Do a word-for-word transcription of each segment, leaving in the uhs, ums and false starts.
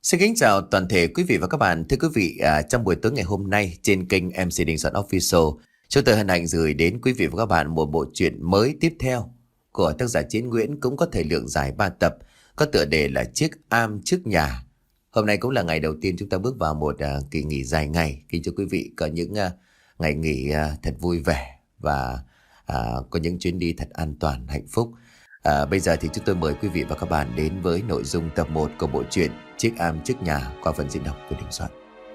Xin kính chào toàn thể quý vị và các bạn. Thưa quý vị, à, trong buổi tối ngày hôm nay trên kênh em xê Đình Soạn Official, chúng tôi hân hạnh gửi đến quý vị và các bạn một bộ truyện mới tiếp theo của tác giả Chiến Nguyễn, cũng có thời lượng dài ba tập, có tựa đề là Chiếc am trước nhà. Hôm nay cũng là ngày đầu tiên chúng ta bước vào một à, kỳ nghỉ dài ngày. Kính chúc quý vị có những à, ngày nghỉ à, thật vui vẻ và à, có những chuyến đi thật an toàn, hạnh phúc. À, bây giờ thì chúng tôi mời quý vị và các bạn đến với nội dung tập một của bộ truyện Chiếc am trước nhà qua phần diễn đọc của Đình Soạn.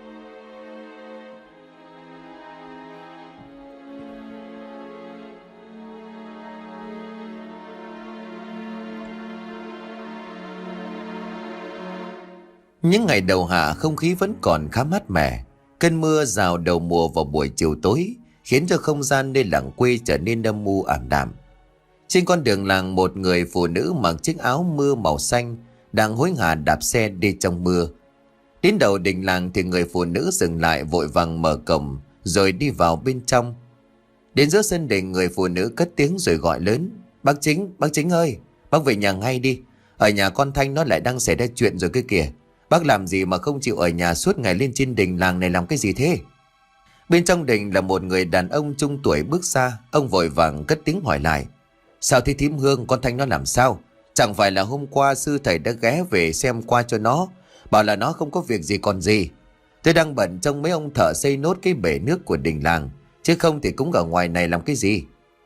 Những ngày đầu hạ không khí vẫn còn khá mát mẻ. Cơn mưa rào đầu mùa vào buổi chiều tối khiến cho không gian nơi làng quê trở nên âm u ảm đạm. Trên con đường làng, một người phụ nữ mặc chiếc áo mưa màu xanh đang hối hả đạp xe đi trong mưa. Đến đầu đình làng thì người phụ nữ dừng lại, vội vàng mở cổng rồi đi vào bên trong. Đến giữa sân đình, người phụ nữ cất tiếng rồi gọi lớn: "Bác Chính, bác Chính ơi, bác về nhà ngay đi. Ở nhà con Thanh nó lại đang xảy ra chuyện rồi kia kìa. Bác làm gì mà không chịu ở nhà suốt ngày, lên trên đình làng này làm cái gì thế?" Bên trong đình là một người đàn ông trung tuổi bước ra. Ông vội vàng cất tiếng hỏi lại: "Sao thế thím Hương, con Thanh nó làm sao? Chẳng phải là hôm qua sư thầy đã ghé về xem qua cho nó, bảo là nó không có việc gì còn gì. Tôi đang bận trông mấy ông thợ xây nốt cái bể nước của đình làng, chứ không thì cũng ở ngoài này làm cái gì."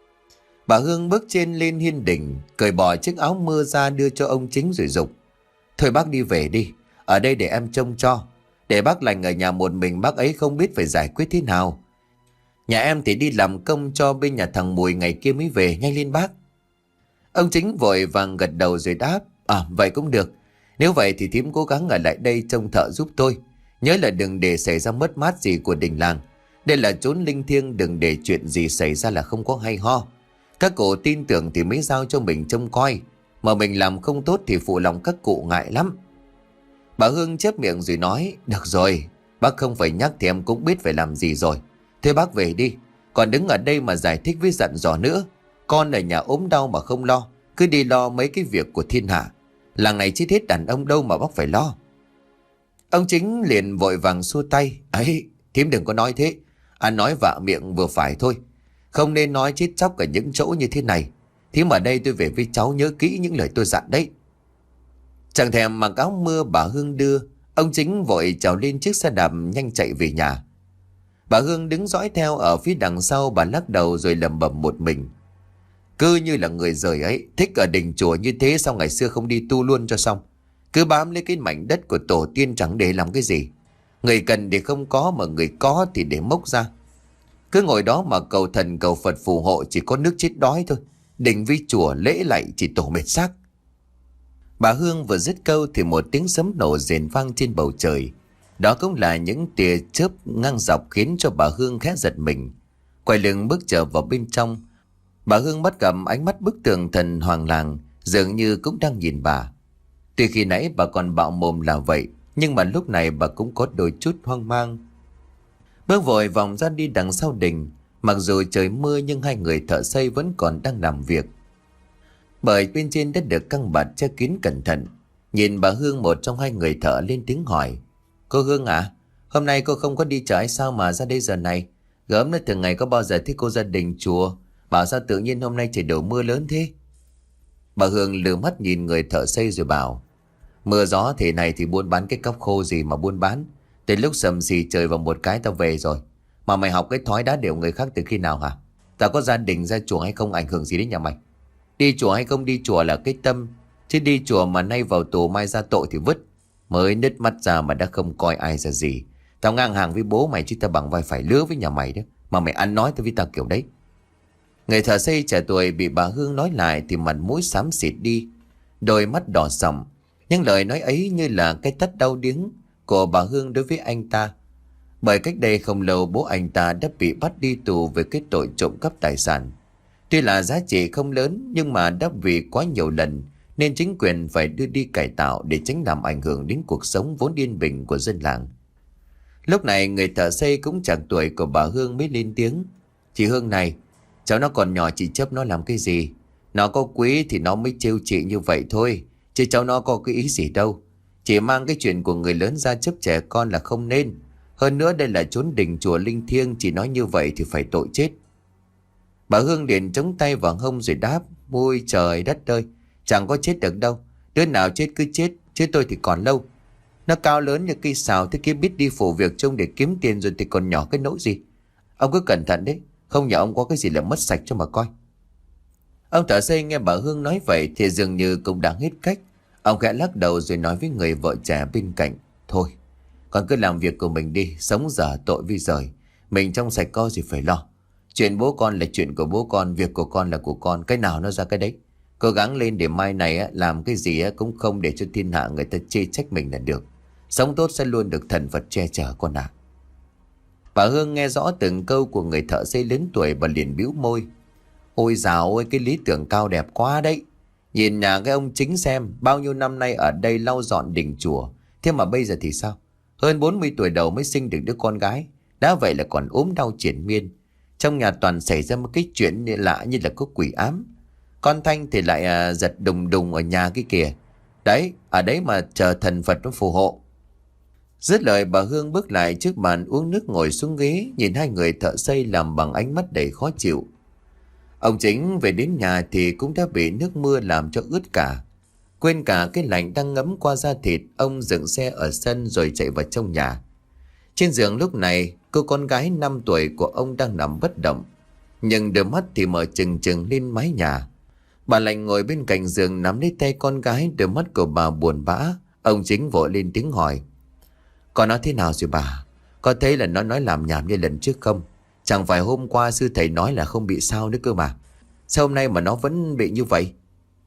Bà Hương bước trên lên hiên đình, cởi bỏ chiếc áo mưa ra đưa cho ông Chính rồi dục: "Thôi bác đi về đi, ở đây để em trông cho. Để bác lành ở nhà một mình, bác ấy không biết phải giải quyết thế nào. Nhà em thì đi làm công cho bên nhà thằng Mùi, ngày kia mới về, nhanh lên bác." Ông Chính vội vàng gật đầu rồi đáp: "À, vậy cũng được. Nếu vậy thì thím cố gắng ở lại đây trông thợ giúp tôi. Nhớ là đừng để xảy ra mất mát gì của đình làng. Đây là chốn linh thiêng, đừng để chuyện gì xảy ra là không có hay ho. Các cụ tin tưởng thì mới giao cho mình trông coi, mà mình làm không tốt thì phụ lòng các cụ ngại lắm." Bà Hương chép miệng rồi nói: "Được rồi, bác không phải nhắc thì em cũng biết phải làm gì rồi. Thế bác về đi, còn đứng ở đây mà giải thích với dặn dò nữa. Con ở nhà ốm đau mà không lo, cứ đi lo mấy cái việc của thiên hạ. Làng này chết hết đàn ông đâu mà bác phải lo." Ông Chính liền vội vàng xua tay: "Ấy, thím đừng có nói thế. Anh nói vạ miệng vừa phải thôi. Không nên nói chết chóc ở những chỗ như thế này. Thím ở đây tôi về với cháu, nhớ kỹ những lời tôi dặn đấy." Chẳng thèm mặc áo mưa bà Hương đưa, ông Chính vội trèo lên chiếc xe đạp nhanh chạy về nhà. Bà Hương đứng dõi theo ở phía đằng sau. Bà lắc đầu rồi lẩm bẩm một mình: "Cứ như là người rời ấy, thích ở đình chùa như thế, sao ngày xưa không đi tu luôn cho xong. Cứ bám lấy cái mảnh đất của tổ tiên chẳng để làm cái gì. Người cần thì không có, mà người có thì để mốc ra. Cứ ngồi đó mà cầu thần cầu Phật phù hộ, chỉ có nước chết đói thôi. Đình với chùa lễ lạy chỉ tổ mệt xác." Bà Hương vừa dứt câu thì một tiếng sấm nổ rền vang trên bầu trời. Đó cũng là những tia chớp ngang dọc khiến cho bà Hương khẽ giật mình. Quay lưng bước trở vào bên trong, bà Hương bắt gặp ánh mắt bức tường thần hoàng làng dường như cũng đang nhìn bà. Tuy khi nãy bà còn bạo mồm là vậy, nhưng mà lúc này bà cũng có đôi chút hoang mang. Bước vội vòng ra đi đằng sau đình. Mặc dù trời mưa nhưng hai người thợ xây vẫn còn đang làm việc, bởi bên trên đã được căng bạt che kín cẩn thận. Nhìn bà Hương, một trong hai người thợ lên tiếng hỏi: "Cô Hương à, hôm nay cô không có đi chợ hay sao mà ra đây giờ này? Gớm nó thường ngày có bao giờ thấy cô gia đình chùa, bảo sao tự nhiên hôm nay trời đổ mưa lớn thế?" Bà Hương lườm mắt nhìn người thợ xây rồi bảo: "Mưa gió thế này thì buôn bán cái cóc khô gì mà buôn bán. Đến lúc sầm xì trời vào một cái tao về rồi. Mà mày học cái thói đá đều người khác từ khi nào hả? Tao có gia đình ra chùa hay không ảnh hưởng gì đến nhà mày. Đi chùa hay không đi chùa là cái tâm, chứ đi chùa mà nay vào tù mai ra tội thì vứt. Mới nứt mắt ra mà đã không coi ai ra gì. Tao ngang hàng với bố mày chứ tao bằng vai phải lứa với nhà mày đó. Mà mày ăn nói tao với tao kiểu đấy." Người thợ xây trẻ tuổi bị bà Hương nói lại thì mặt mũi xám xịt đi, đôi mắt đỏ sậm. Những lời nói ấy như là cái tát đau điếng của bà Hương đối với anh ta. Bởi cách đây không lâu, bố anh ta đã bị bắt đi tù về cái tội trộm cắp tài sản. Tuy là giá trị không lớn, nhưng mà đã vì quá nhiều lần nên chính quyền phải đưa đi cải tạo để tránh làm ảnh hưởng đến cuộc sống vốn yên bình của dân làng. Lúc này người thợ xây cũng chạc tuổi của bà Hương mới lên tiếng: "Chị Hương này, cháu nó còn nhỏ, chị chấp nó làm cái gì? Nó có quý thì nó mới trêu chị như vậy thôi, chứ cháu nó có cái ý gì đâu. Chỉ mang cái chuyện của người lớn ra chấp trẻ con là không nên. Hơn nữa đây là chốn đình chùa linh thiêng, chỉ nói như vậy thì phải tội chết. Bà Hương liền chống tay vào hông rồi đáp: Ôi trời đất ơi, chẳng có chết được đâu. Đứa nào chết cứ chết, chứ tôi thì còn lâu. Nó cao lớn như cây sào thế kia, biết đi phụ việc trông để kiếm tiền rồi thì còn nhỏ cái nỗi gì. Ông cứ cẩn thận đấy, không nhờ ông có cái gì là mất sạch cho mà coi. Ông thợ xây nghe bà Hương nói vậy thì dường như cũng đã hết cách. Ông khẽ lắc đầu rồi nói với người vợ trẻ bên cạnh: Thôi, con cứ làm việc của mình đi, sống dở tội vi rời. Mình trong sạch có gì phải lo. Chuyện bố con là chuyện của bố con, việc của con là của con, cái nào nó ra cái đấy. Cố gắng lên để mai này á, làm cái gì á, cũng không để cho thiên hạ người ta chê trách mình là được. Sống tốt sẽ luôn được thần Phật che chở con ạ. Bà Hương nghe rõ từng câu của người thợ xây lớn tuổi, bà liền bĩu môi: Ôi dào ơi, cái lý tưởng cao đẹp quá đấy. Nhìn nhà cái ông Chính xem, bao nhiêu năm nay ở đây lau dọn đình chùa, thế mà bây giờ thì sao? Hơn bốn mươi tuổi đầu mới sinh được đứa con gái, đã vậy là còn ốm đau triền miên. Trong nhà toàn xảy ra một cái chuyện lạ như là có quỷ ám. Con Thanh thì lại à, giật đùng đùng ở nhà cái kìa. Đấy, ở đấy mà chờ thần Phật nó phù hộ. Dứt lời bà Hương bước lại trước bàn uống nước, ngồi xuống ghế, nhìn hai người thợ xây làm bằng ánh mắt đầy khó chịu. Ông Chính về đến nhà thì cũng đã bị nước mưa làm cho ướt cả. Quên cả cái lạnh đang ngấm qua da thịt, ông dựng xe ở sân rồi chạy vào trong nhà. Trên giường lúc này, cô con gái năm tuổi của ông đang nằm bất động, nhưng đôi mắt thì mở trừng trừng lên mái nhà. Bà Lành ngồi bên cạnh giường nắm lấy tay con gái, đôi mắt của bà buồn bã. Ông Chính vội lên tiếng hỏi: Con nói thế nào rồi bà? Có thấy là nó nói làm nhảm như lần trước không? Chẳng phải hôm qua sư thầy nói là không bị sao nữa cơ mà. Sao hôm nay mà nó vẫn bị như vậy?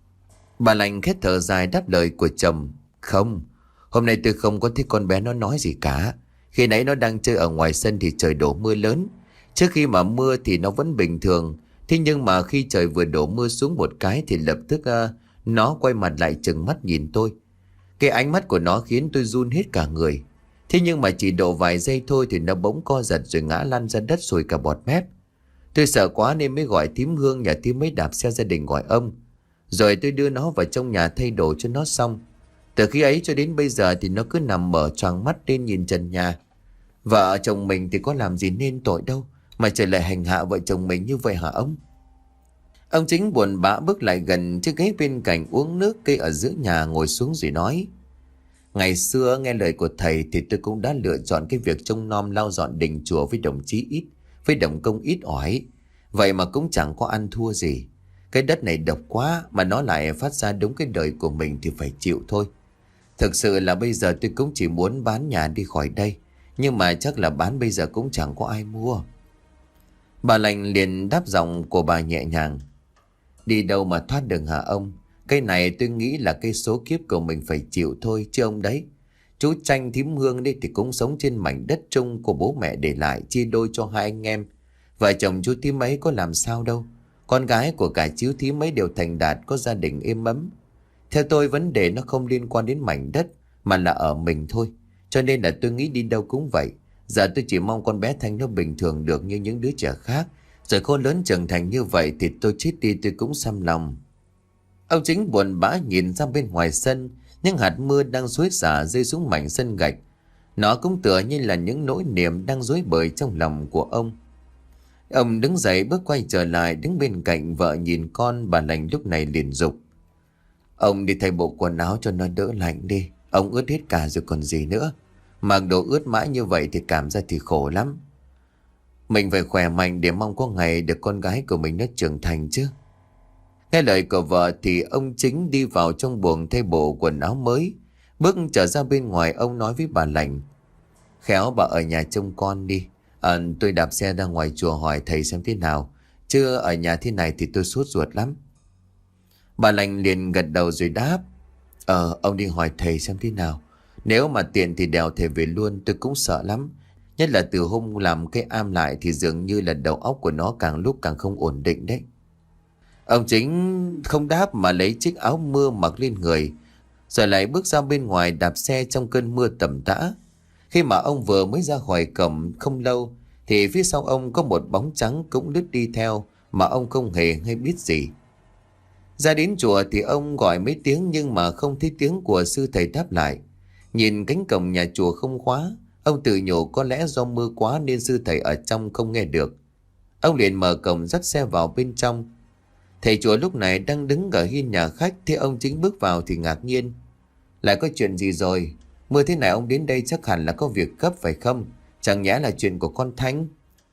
Bà Lành khét thở dài đáp lời của chồng: Không, hôm nay tôi không có thấy con bé nó nói gì cả. Khi nãy nó đang chơi ở ngoài sân thì trời đổ mưa lớn. Trước khi mà mưa thì nó vẫn bình thường. Thế nhưng mà khi trời vừa đổ mưa xuống một cái thì lập tức uh, nó quay mặt lại trừng mắt nhìn tôi. Cái ánh mắt của nó khiến tôi run hết cả người. Thế nhưng mà chỉ độ vài giây thôi thì nó bỗng co giật rồi ngã lăn ra đất sùi cả bọt mép. Tôi sợ quá nên mới gọi thím Hương nhà thím mới đạp xe gia đình gọi ông. Rồi tôi đưa nó vào trong nhà thay đồ cho nó xong. Từ khi ấy cho đến bây giờ thì nó cứ nằm mở choàng mắt lên nhìn trần nhà. Vợ chồng mình thì có làm gì nên tội đâu mà trời lại hành hạ vợ chồng mình như vậy hả ông? Ông Chính buồn bã bước lại gần chiếc ghế bên cạnh uống nước cây ở giữa nhà, ngồi xuống rồi nói: Ngày xưa nghe lời của thầy thì tôi cũng đã lựa chọn cái việc trông nom lau dọn đình chùa với đồng chí ít, với đồng công ít ỏi. Vậy mà cũng chẳng có ăn thua gì. Cái đất này độc quá mà nó lại phát ra đúng cái đời của mình thì phải chịu thôi. Thực sự là bây giờ tôi cũng chỉ muốn bán nhà đi khỏi đây. Nhưng mà chắc là bán bây giờ cũng chẳng có ai mua. Bà Lành liền đáp giọng của bà nhẹ nhàng: Đi đâu mà thoát được hả ông? Cái này tôi nghĩ là cái số kiếp của mình phải chịu thôi chứ ông đấy. Chú Tranh thím Hương đi thì cũng sống trên mảnh đất chung của bố mẹ để lại, chia đôi cho hai anh em. Vợ chồng chú thím ấy có làm sao đâu. Con gái của cả chú thím ấy đều thành đạt, có gia đình êm ấm. Theo tôi vấn đề nó không liên quan đến mảnh đất mà là ở mình thôi. Cho nên là tôi nghĩ đi đâu cũng vậy. Giờ tôi chỉ mong con bé Thanh nó bình thường được như những đứa trẻ khác. Rồi khôn lớn trưởng thành như vậy thì tôi chết đi tôi cũng xăm lòng. Ông Chính buồn bã nhìn ra bên ngoài sân. Những hạt mưa đang xối xả rơi xuống mảnh sân gạch. Nó cũng tựa như là những nỗi niềm đang rối bời trong lòng của ông. Ông đứng dậy bước quay trở lại, đứng bên cạnh vợ nhìn con. Bà Lành lúc này liền dục: Ông đi thay bộ quần áo cho nó đỡ lạnh đi. Ông ướt hết cả rồi còn gì nữa. Mặc đồ ướt mãi như vậy thì cảm giác thì khổ lắm. Mình phải khỏe mạnh để mong có ngày được con gái của mình nó trưởng thành chứ. Nghe lời của vợ thì ông Chính đi vào trong buồng thay bộ quần áo mới. Bước trở ra bên ngoài, ông nói với bà Lành: Khéo bà ở nhà trông con đi. À, tôi đạp xe ra ngoài chùa hỏi thầy xem thế nào. Chứ ở nhà thế này thì tôi sốt ruột lắm. Bà Lành liền gật đầu rồi đáp: Ờ, ông đi hỏi thầy xem thế nào. Nếu mà tiện thì đèo thầy về luôn, tôi cũng sợ lắm. Nhất là từ hôm làm cái am lại thì dường như là đầu óc của nó càng lúc càng không ổn định đấy. Ông Chính không đáp mà lấy chiếc áo mưa mặc lên người, rồi lại bước ra bên ngoài đạp xe trong cơn mưa tầm tã. Khi mà ông vừa mới ra khỏi cổng không lâu thì phía sau ông có một bóng trắng cũng lướt đi theo mà ông không hề hay biết gì. Ra đến chùa thì ông gọi mấy tiếng nhưng mà không thấy tiếng của sư thầy đáp lại. Nhìn cánh cổng nhà chùa không khóa, ông tự nhủ có lẽ do mưa quá nên sư thầy ở trong không nghe được. Ông liền mở cổng dắt xe vào bên trong. Thầy chùa lúc này đang đứng ở hiên nhà khách, thấy ông Chính bước vào thì ngạc nhiên. Lại có chuyện gì rồi? Mưa thế này ông đến đây chắc hẳn là có việc gấp phải không? Chẳng nhẽ là chuyện của con Thanh?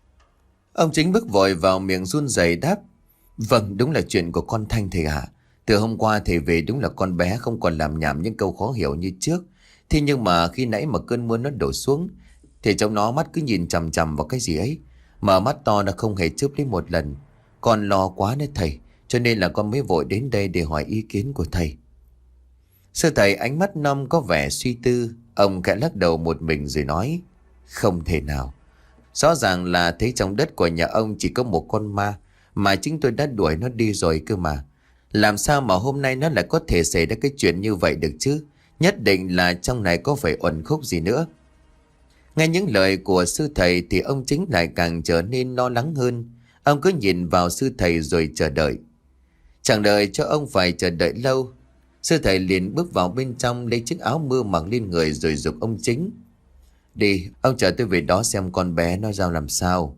Ông Chính bước vội vào, miệng run rẩy đáp. Vâng, đúng là chuyện của con Thanh thầy ạ. Từ hôm qua thầy về đúng là con bé không còn làm nhảm những câu khó hiểu như trước. Thế nhưng mà khi nãy mà cơn mưa nó đổ xuống thì trong nó mắt cứ nhìn chằm chằm vào cái gì ấy. Mở mắt to đã không hề chớp lấy một lần. Con lo quá đấy thầy, cho nên là con mới vội đến đây để hỏi ý kiến của thầy. Sư thầy ánh mắt năm có vẻ suy tư. Ông khẽ lắc đầu một mình rồi nói. Không thể nào. Rõ ràng là thấy trong đất của nhà ông chỉ có một con ma, mà chính tôi đã đuổi nó đi rồi cơ mà. Làm sao mà hôm nay nó lại có thể xảy ra cái chuyện như vậy được chứ? Nhất định là trong này có phải uẩn khúc gì nữa. Nghe những lời của sư thầy thì ông Chính lại càng trở nên lo lắng hơn. Ông cứ nhìn vào sư thầy rồi chờ đợi. Chẳng đợi cho ông phải chờ đợi lâu, sư thầy liền bước vào bên trong, lấy chiếc áo mưa mặc lên người rồi giục ông Chính. Đi, ông chờ tôi về đó xem con bé nó ra làm sao.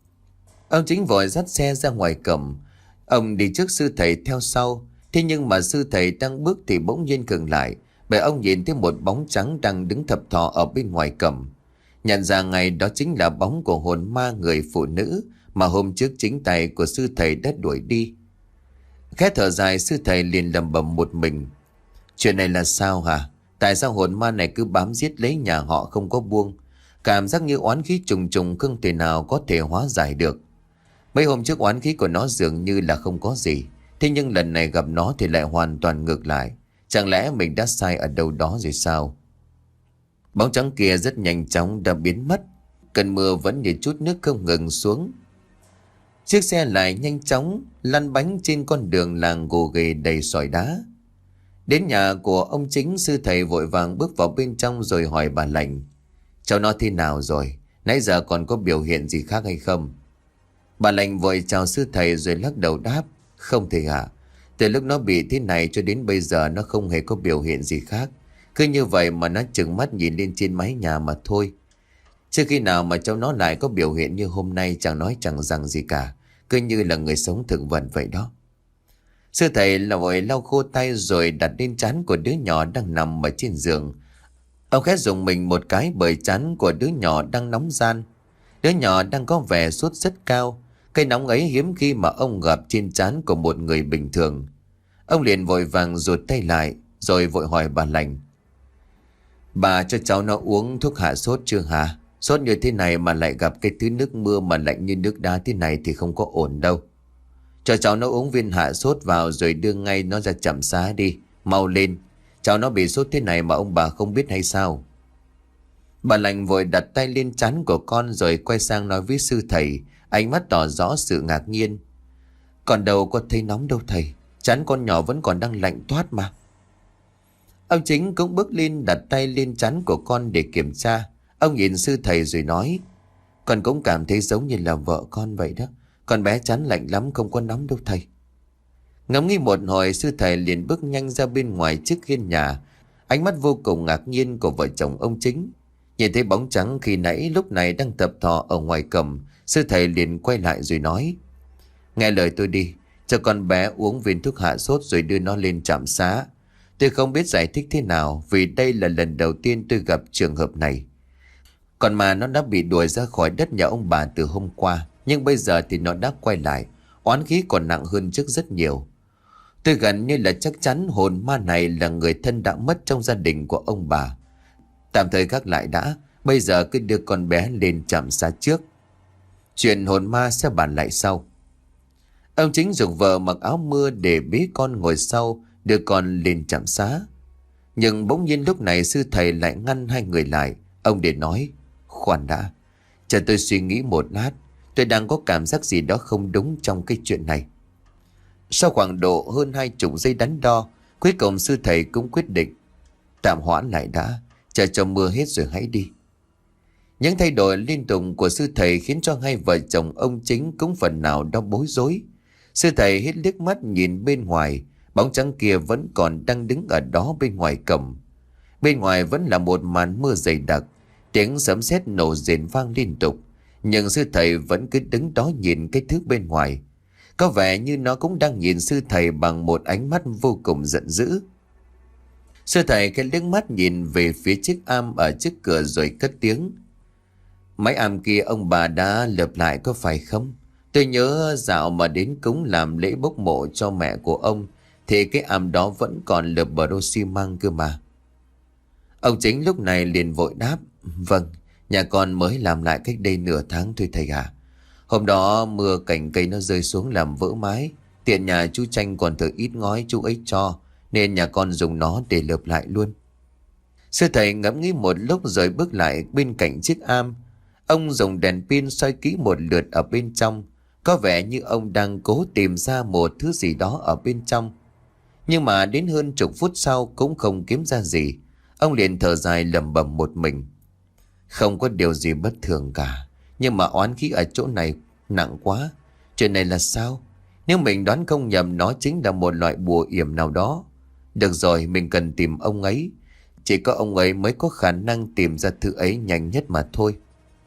Ông Chính vội dắt xe ra ngoài cổng. Ông đi trước sư thầy theo sau. Thế nhưng mà sư thầy đang bước thì bỗng nhiên ngừng lại, bởi ông nhìn thấy một bóng trắng đang đứng thập thò ở bên ngoài cổng. Nhận ra ngay đó chính là bóng của hồn ma người phụ nữ mà hôm trước chính tay của sư thầy đã đuổi đi. Khẽ thở dài, sư thầy liền lẩm bẩm một mình. Chuyện này là sao hả? Tại sao hồn ma này cứ bám giết lấy nhà họ không có buông? Cảm giác như oán khí trùng trùng không thể nào có thể hóa giải được. Mấy hôm trước oán khí của nó dường như là không có gì. Thế nhưng lần này gặp nó thì lại hoàn toàn ngược lại. Chẳng lẽ mình đã sai ở đâu đó rồi sao? Bóng trắng kia rất nhanh chóng đã biến mất. Cơn mưa vẫn như chút nước không ngừng xuống. Chiếc xe lại nhanh chóng lăn bánh trên con đường làng gồ ghề đầy sỏi đá. Đến nhà của ông Chính, sư thầy vội vàng bước vào bên trong rồi hỏi bà lành. Cháu nó thế nào rồi? Nãy giờ còn có biểu hiện gì khác hay không? Bà lành vội chào sư thầy rồi lắc đầu đáp. Không thầy ạ. Từ lúc nó bị thế này cho đến bây giờ nó không hề có biểu hiện gì khác. Cứ như vậy mà nó trừng mắt nhìn lên trên mái nhà mà thôi. Chưa khi nào mà cháu nó lại có biểu hiện như hôm nay, chẳng nói chẳng rằng gì cả. Cứ như là người sống thực vật vậy đó. Sư thầy là vội lau khô tay rồi đặt lên trán của đứa nhỏ đang nằm ở trên giường. Ông khẽ dùng mình một cái bởi trán của đứa nhỏ đang nóng ran. Đứa nhỏ đang có vẻ sốt rất cao. Cái nóng ấy hiếm khi mà ông gặp trên trán của một người bình thường. Ông liền vội vàng rụt tay lại rồi vội hỏi bà lành. Bà cho cháu nó uống thuốc hạ sốt chưa hả? Sốt như thế này mà lại gặp cái thứ nước mưa mà lạnh như nước đá thế này thì không có ổn đâu. Cho cháu nó uống viên hạ sốt vào rồi đưa ngay nó ra trạm xá đi. Mau lên. Cháu nó bị sốt thế này mà ông bà không biết hay sao? Bà lành vội đặt tay lên trán của con rồi quay sang nói với sư thầy, ánh mắt tỏ rõ sự ngạc nhiên. Còn đâu có thấy nóng đâu thầy. Trán con nhỏ vẫn còn đang lạnh toát mà. Ông Chính cũng bước lên đặt tay lên trán của con để kiểm tra. Ông nhìn sư thầy rồi nói. Con cũng cảm thấy giống như là vợ con vậy đó. Con bé chán lạnh lắm, không có nóng đâu thầy. Ngẫm nghĩ một hồi, sư thầy liền bước nhanh ra bên ngoài trước hiên nhà. Ánh mắt vô cùng ngạc nhiên của vợ chồng ông Chính. Nhìn thấy bóng trắng khi nãy lúc này đang tập thọ ở ngoài cổng, sư thầy liền quay lại rồi nói. Nghe lời tôi đi, cho con bé uống viên thuốc hạ sốt rồi đưa nó lên trạm xá. Tôi không biết giải thích thế nào vì đây là lần đầu tiên tôi gặp trường hợp này. Còn mà nó đã bị đuổi ra khỏi đất nhà ông bà từ hôm qua, nhưng bây giờ thì nó đã quay lại, oán khí còn nặng hơn trước rất nhiều. Tôi gần như là chắc chắn hồn ma này là người thân đã mất trong gia đình của ông bà. Tạm thời gác lại đã, bây giờ cứ đưa con bé lên trạm xá trước. Chuyện hồn ma sẽ bàn lại sau. Ông Chính giục vợ mặc áo mưa để bế con ngồi sau, đưa con lên trạm xá. Nhưng bỗng nhiên lúc này sư thầy lại ngăn hai người lại. Ông để nói, khoan đã, chờ tôi suy nghĩ một lát. Tôi đang có cảm giác gì đó không đúng trong cái chuyện này. Sau khoảng độ hơn hai chục giây đắn đo, cuối cùng sư thầy cũng quyết định tạm hoãn lại đã, chờ cho mưa hết rồi hãy đi. Những thay đổi liên tục của sư thầy khiến cho hai vợ chồng ông Chính cũng phần nào đó bối rối. Sư thầy hết liếc mắt nhìn bên ngoài, bóng trắng kia vẫn còn đang đứng ở đó bên ngoài cổng. Bên ngoài vẫn là một màn mưa dày đặc, tiếng sấm sét nổ rền vang liên tục. Nhưng sư thầy vẫn cứ đứng đó nhìn cái thứ bên ngoài. Có vẻ như nó cũng đang nhìn sư thầy bằng một ánh mắt vô cùng giận dữ. Sư thầy cái liếc mắt nhìn về phía chiếc am ở trước cửa rồi cất tiếng. Mấy am kia ông bà đã lợp lại có phải không? Tôi nhớ dạo mà đến cúng làm lễ bốc mộ cho mẹ của ông thì cái am đó vẫn còn lợp bờ đô xi măng cơ mà. Ông Chính lúc này liền vội đáp. Vâng, nhà con mới làm lại cách đây nửa tháng thôi thầy ạ. Hôm đó mưa cành cây nó rơi xuống làm vỡ mái. Tiện nhà chú Tranh còn thở ít ngói chú ấy cho, nên nhà con dùng nó để lợp lại luôn. Sư thầy ngẫm nghĩ một lúc rồi bước lại bên cạnh chiếc am. Ông dùng đèn pin soi kỹ một lượt ở bên trong. Có vẻ như ông đang cố tìm ra một thứ gì đó ở bên trong. Nhưng mà đến hơn chục phút sau cũng không kiếm ra gì. Ông liền thở dài lẩm bẩm một mình. Không có điều gì bất thường cả. Nhưng mà oán khí ở chỗ này nặng quá. Chuyện này là sao? Nếu mình đoán không nhầm, nó chính là một loại bùa yểm nào đó. Được rồi, mình cần tìm ông ấy. Chỉ có ông ấy mới có khả năng tìm ra thứ ấy nhanh nhất mà thôi.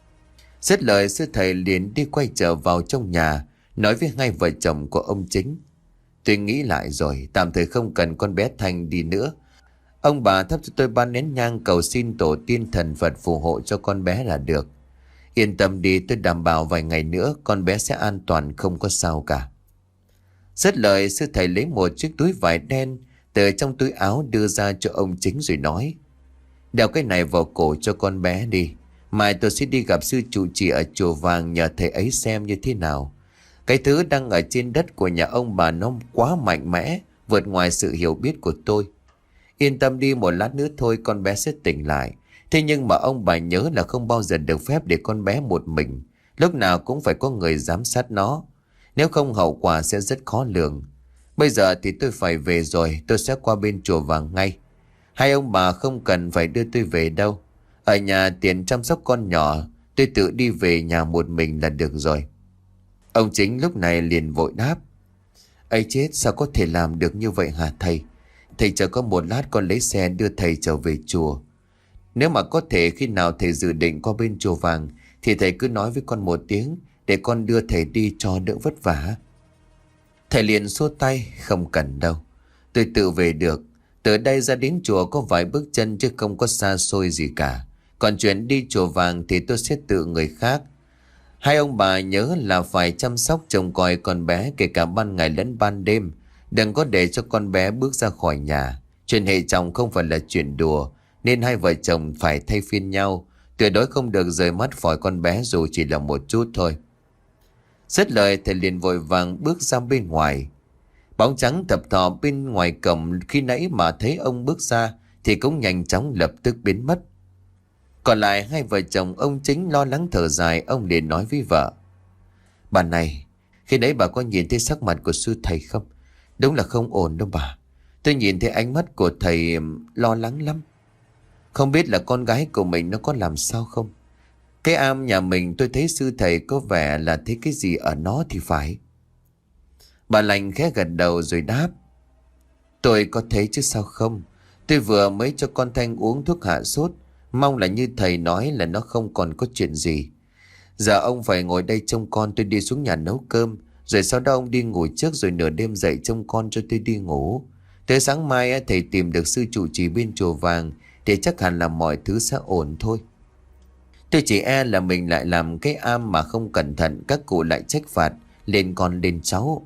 Dứt lời, sư thầy liền đi quay trở vào trong nhà, nói với hai vợ chồng của ông Chính. Tôi nghĩ lại rồi, tạm thời không cần con bé Thanh đi nữa. Ông bà thắp cho tôi ba nén nhang cầu xin tổ tiên thần Phật phù hộ cho con bé là được. Yên tâm đi, tôi đảm bảo vài ngày nữa con bé sẽ an toàn, không có sao cả. Dứt lời, sư thầy lấy một chiếc túi vải đen từ trong túi áo đưa ra cho ông Chính rồi nói. Đeo cái này vào cổ cho con bé đi. Mai tôi sẽ đi gặp sư trụ trì ở chùa vàng nhờ thầy ấy xem như thế nào. Cái thứ đang ở trên đất của nhà ông bà nó quá mạnh mẽ, vượt ngoài sự hiểu biết của tôi. Yên tâm đi, một lát nữa thôi con bé sẽ tỉnh lại. Thế nhưng mà ông bà nhớ là không bao giờ được phép để con bé một mình. Lúc nào cũng phải có người giám sát nó. Nếu không hậu quả sẽ rất khó lường. Bây giờ thì tôi phải về rồi, tôi sẽ qua bên chùa vàng ngay. Hai ông bà không cần phải đưa tôi về đâu. Ở nhà tiện chăm sóc con nhỏ, tôi tự đi về nhà một mình là được rồi. Ông Chính lúc này liền vội đáp. Ấy chết, sao có thể làm được như vậy hả thầy? Thầy chờ có một lát con lấy xe đưa thầy trở về chùa. Nếu mà có thể khi nào thầy dự định qua bên chùa vàng thì thầy cứ nói với con một tiếng để con đưa thầy đi cho đỡ vất vả. Thầy liền xua tay. Không cần đâu, tôi tự về được. Từ đây ra đến chùa có vài bước chân chứ không có xa xôi gì cả. Còn chuyện đi chùa vàng thì tôi sẽ tự người khác. Hai ông bà nhớ là phải chăm sóc trông coi con bé kể cả ban ngày lẫn ban đêm. Đừng có để cho con bé bước ra khỏi nhà. Chuyện hệ chồng không phải là chuyện đùa, nên hai vợ chồng phải thay phiên nhau. Tuyệt đối không được rời mắt khỏi con bé dù chỉ là một chút thôi. Dứt lời, thầy liền vội vàng bước ra bên ngoài. Bóng trắng thập thò bên ngoài cổng khi nãy mà thấy ông bước ra thì cũng nhanh chóng lập tức biến mất. Còn lại hai vợ chồng ông Chính lo lắng thở dài. Ông liền nói với vợ. Bà này, khi nãy bà có nhìn thấy sắc mặt của sư thầy không? Đúng là không ổn đâu bà. Tôi nhìn thấy ánh mắt của thầy lo lắng lắm. Không biết là con gái của mình nó có làm sao không? Cái am nhà mình tôi thấy sư thầy có vẻ là thấy cái gì ở nó thì phải. Bà lành khẽ gật đầu rồi đáp. Tôi có thấy chứ sao không. Tôi vừa mới cho con Thanh uống thuốc hạ sốt. Mong là như thầy nói là nó không còn có chuyện gì. Giờ ông phải ngồi đây trông con, tôi đi xuống nhà nấu cơm. Rồi sau đó ông đi ngủ trước, rồi nửa đêm dậy trông con cho tôi đi ngủ. Tới sáng mai thầy tìm được sư trụ trì bên chùa vàng thì chắc hẳn là mọi thứ sẽ ổn thôi. Tôi chỉ e là mình lại làm cái am mà không cẩn thận, các cụ lại trách phạt lên con lên cháu.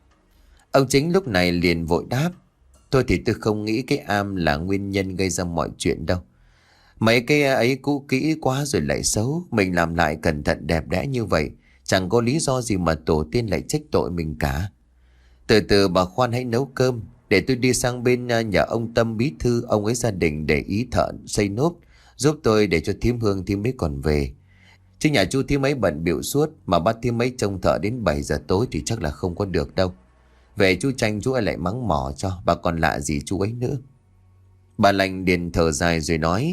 Ông Chính lúc này liền vội đáp. Thôi thì tôi không nghĩ cái am là nguyên nhân gây ra mọi chuyện đâu. Mấy cái ấy cũ kỹ quá rồi lại xấu. Mình làm lại cẩn thận đẹp đẽ như vậy, chẳng có lý do gì mà tổ tiên lại trách tội mình cả. Từ từ bà khoan hãy nấu cơm. Để tôi đi sang bên nhà ông Tâm bí thư. Ông ấy gia đình để ý thợ xây nốt giúp tôi để cho thím Hương thím ấy còn về. Chứ nhà chú thím ấy bận bịu suốt, mà bắt thím ấy trông thợ đến bảy giờ tối thì chắc là không có được đâu. Về chú Tranh chú ấy lại mắng mỏ cho, bà còn lạ gì chú ấy nữa. Bà lành liền thở dài rồi nói.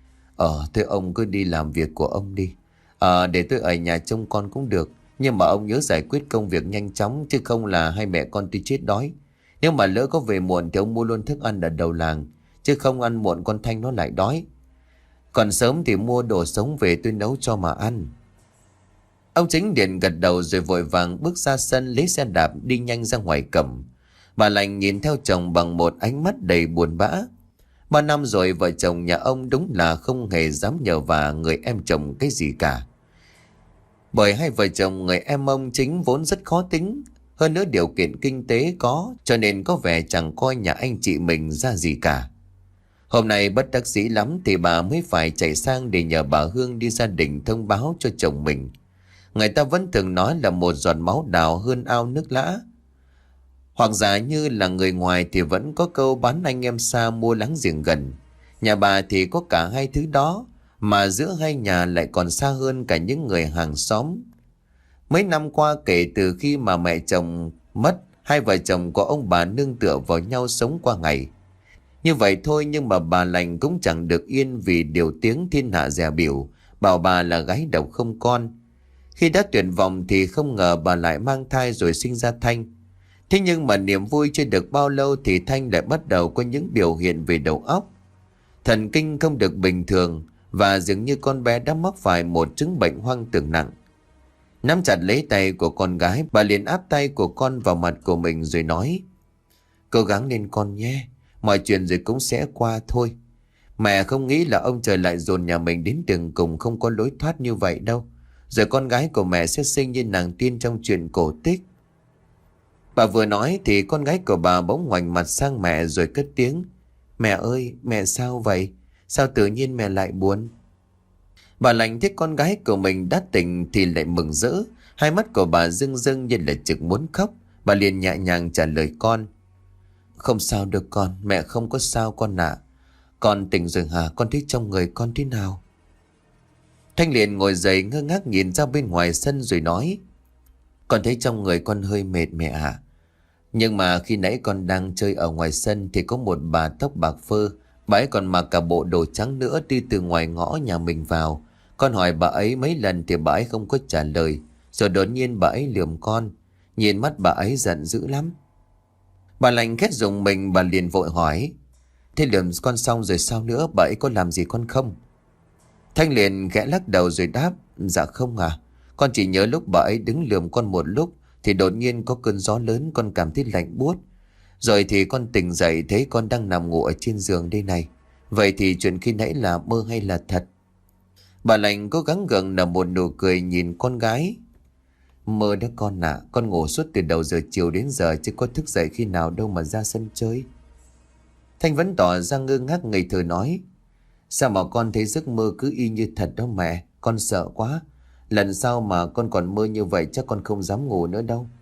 Ờ thôi ông cứ đi làm việc của ông đi. Ờ để tôi ở nhà trông con cũng được. Nhưng mà ông nhớ giải quyết công việc nhanh chóng, chứ không là hai mẹ con tôi chết đói. Nếu mà lỡ có về muộn thì ông mua luôn thức ăn ở đầu làng. chứ không ăn muộn con Thanh nó lại đói. Còn sớm thì mua đồ sống về tôi nấu cho mà ăn. Ông Chính điện gật đầu rồi vội vàng bước ra sân lấy xe đạp đi nhanh ra ngoài cổng. Bà Lành nhìn theo chồng bằng một ánh mắt đầy buồn bã. Ba năm rồi vợ chồng nhà ông đúng là không hề dám nhờ vả người em chồng cái gì cả. Bởi hai vợ chồng người em ông Chính vốn rất khó tính. Hơn nữa điều kiện kinh tế có, cho nên có vẻ chẳng coi nhà anh chị mình ra gì cả. Hôm nay bất đắc dĩ lắm thì bà mới phải chạy sang để nhờ bà Hương đi gia đình thông báo cho chồng mình. Người ta vẫn thường nói là một giọt máu đào hơn ao nước lã. Hoặc giả như là người ngoài thì vẫn có câu bán anh em xa mua láng giềng gần. Nhà bà thì có cả hai thứ đó, mà giữa hai nhà lại còn xa hơn cả những người hàng xóm. Mấy năm qua kể từ khi mà mẹ chồng mất, hai vợ chồng của ông bà nương tựa vào nhau sống qua ngày. Như vậy thôi nhưng mà bà Lành cũng chẳng được yên vì điều tiếng thiên hạ dè bỉu, bảo bà là gái độc không con. Khi đã tuyệt vọng thì không ngờ bà lại mang thai rồi sinh ra Thanh. Thế nhưng mà niềm vui chưa được bao lâu thì Thanh lại bắt đầu có những biểu hiện về đầu óc. Thần kinh không được bình thường và dường như con bé đã mắc phải một chứng bệnh hoang tưởng nặng. Nắm chặt lấy tay của con gái, bà liền áp tay của con vào mặt của mình rồi nói: "Cố gắng lên con nhé, mọi chuyện rồi cũng sẽ qua thôi. Mẹ không nghĩ là ông trời lại dồn nhà mình đến đường cùng không có lối thoát như vậy đâu. Rồi con gái của mẹ sẽ sinh như nàng tiên trong truyện cổ tích." Bà vừa nói thì con gái của bà bỗng ngoảnh mặt sang mẹ rồi cất tiếng: "Mẹ ơi, mẹ sao vậy? Sao tự nhiên mẹ lại buồn?" Bà Lành thấy con gái của mình đã tỉnh thì lại mừng rỡ. Hai mắt của bà rưng rưng như là trực muốn khóc. Bà liền nhẹ nhàng trả lời con: "Không sao được con, mẹ không có sao con ạ. Con tỉnh rồi hả? Con thấy trong người con thế nào?" Thanh liền ngồi dậy ngơ ngác nhìn ra bên ngoài sân rồi nói: "Con thấy trong người con hơi mệt mẹ ạ. Nhưng mà khi nãy con đang chơi ở ngoài sân thì có một bà tóc bạc phơ. Bà ấy còn mặc cả bộ đồ trắng nữa đi từ ngoài ngõ nhà mình vào. Con hỏi bà ấy mấy lần thì bà ấy không có trả lời. Rồi đột nhiên bà ấy lườm con. Nhìn mắt bà ấy giận dữ lắm." Bà Lành khét dùng mình, bà liền vội hỏi: "Thế lườm con xong rồi sao nữa? Bà ấy có làm gì con không?" Thanh liền khẽ lắc đầu rồi đáp: "Dạ không à. Con chỉ nhớ lúc bà ấy đứng lườm con một lúc thì đột nhiên có cơn gió lớn, con cảm thấy lạnh buốt. Rồi thì con tỉnh dậy thấy con đang nằm ngủ ở trên giường đây này. Vậy thì chuyện khi nãy là mơ hay là thật?" Bà Lành cố gắng gượng nở một nụ cười nhìn con gái: "Mơ đó con ạ. Con ngủ suốt từ đầu giờ chiều đến giờ chứ có thức dậy khi nào đâu mà ra sân chơi." Thanh vẫn tỏ ra ngơ ngác ngây thơ nói: "Sao mà con thấy giấc mơ cứ y như thật đó mẹ. Con sợ quá. Lần sau mà con còn mơ như vậy chắc con không dám ngủ nữa đâu."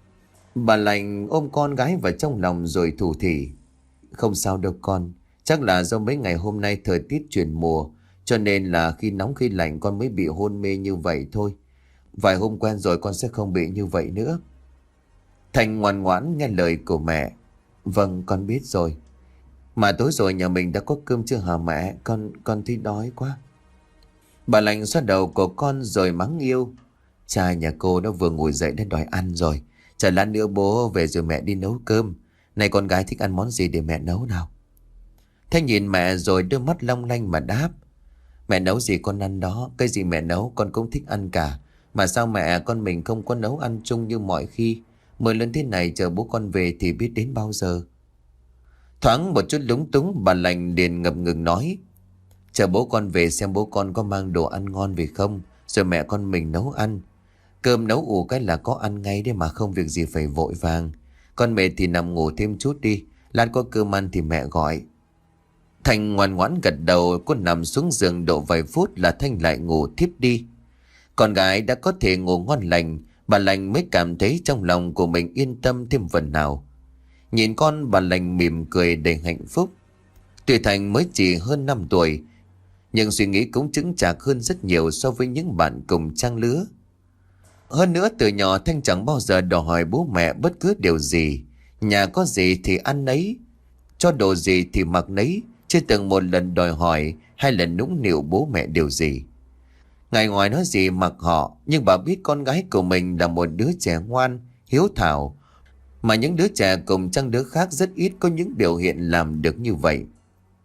Bà Lành ôm con gái vào trong lòng rồi thủ thỉ: "Không sao đâu con. Chắc là do mấy ngày hôm nay thời tiết chuyển mùa, cho nên là khi nóng khi lạnh con mới bị hôn mê như vậy thôi. Vài hôm quen rồi con sẽ không bị như vậy nữa." Thành ngoan ngoãn nghe lời của mẹ: "Vâng, con biết rồi. Mà tối rồi nhà mình đã có cơm chưa hả mẹ? Con con thấy đói quá." Bà Lành xoa đầu của con rồi mắng yêu: "Cha nhà cô nó vừa ngồi dậy đã đòi ăn rồi. Chờ lát nữa bố về rồi mẹ đi nấu cơm. Này con gái thích ăn món gì để mẹ nấu nào?" Thanh nhìn mẹ rồi đôi mắt long lanh mà đáp: "Mẹ nấu gì con ăn đó. Cái gì mẹ nấu con cũng thích ăn cả. Mà sao mẹ con mình không có nấu ăn chung như mọi khi? Mưa lớn thế này chờ bố con về thì biết đến bao giờ." Thoáng một chút lúng túng, bà Lành liền ngập ngừng nói: "Chờ bố con về xem bố con có mang đồ ăn ngon về không, rồi mẹ con mình nấu ăn. Cơm nấu ủ cái là có ăn ngay đấy mà, không việc gì phải vội vàng. Con mệt thì nằm ngủ thêm chút đi, lát có cơm ăn thì mẹ gọi." Thanh ngoan ngoãn gật đầu. Cô nằm xuống giường độ vài phút là Thanh lại ngủ thiếp đi. Con gái đã có thể ngủ ngon lành, bà Lành mới cảm thấy trong lòng của mình yên tâm thêm phần nào. Nhìn con, bà Lành mỉm cười đầy hạnh phúc. Tuy Thành mới chỉ hơn năm tuổi, nhưng suy nghĩ cũng chững chạc hơn rất nhiều so với những bạn cùng trang lứa. Hơn nữa từ nhỏ Thanh chẳng bao giờ đòi hỏi bố mẹ bất cứ điều gì. Nhà có gì thì ăn nấy, cho đồ gì thì mặc nấy, chưa từng một lần đòi hỏi hay là nũng nịu bố mẹ điều gì. Ngày ngoài nói gì mặc họ, nhưng bà biết con gái của mình là một đứa trẻ ngoan, hiếu thảo, mà những đứa trẻ cùng trang đứa khác rất ít có những biểu hiện làm được như vậy.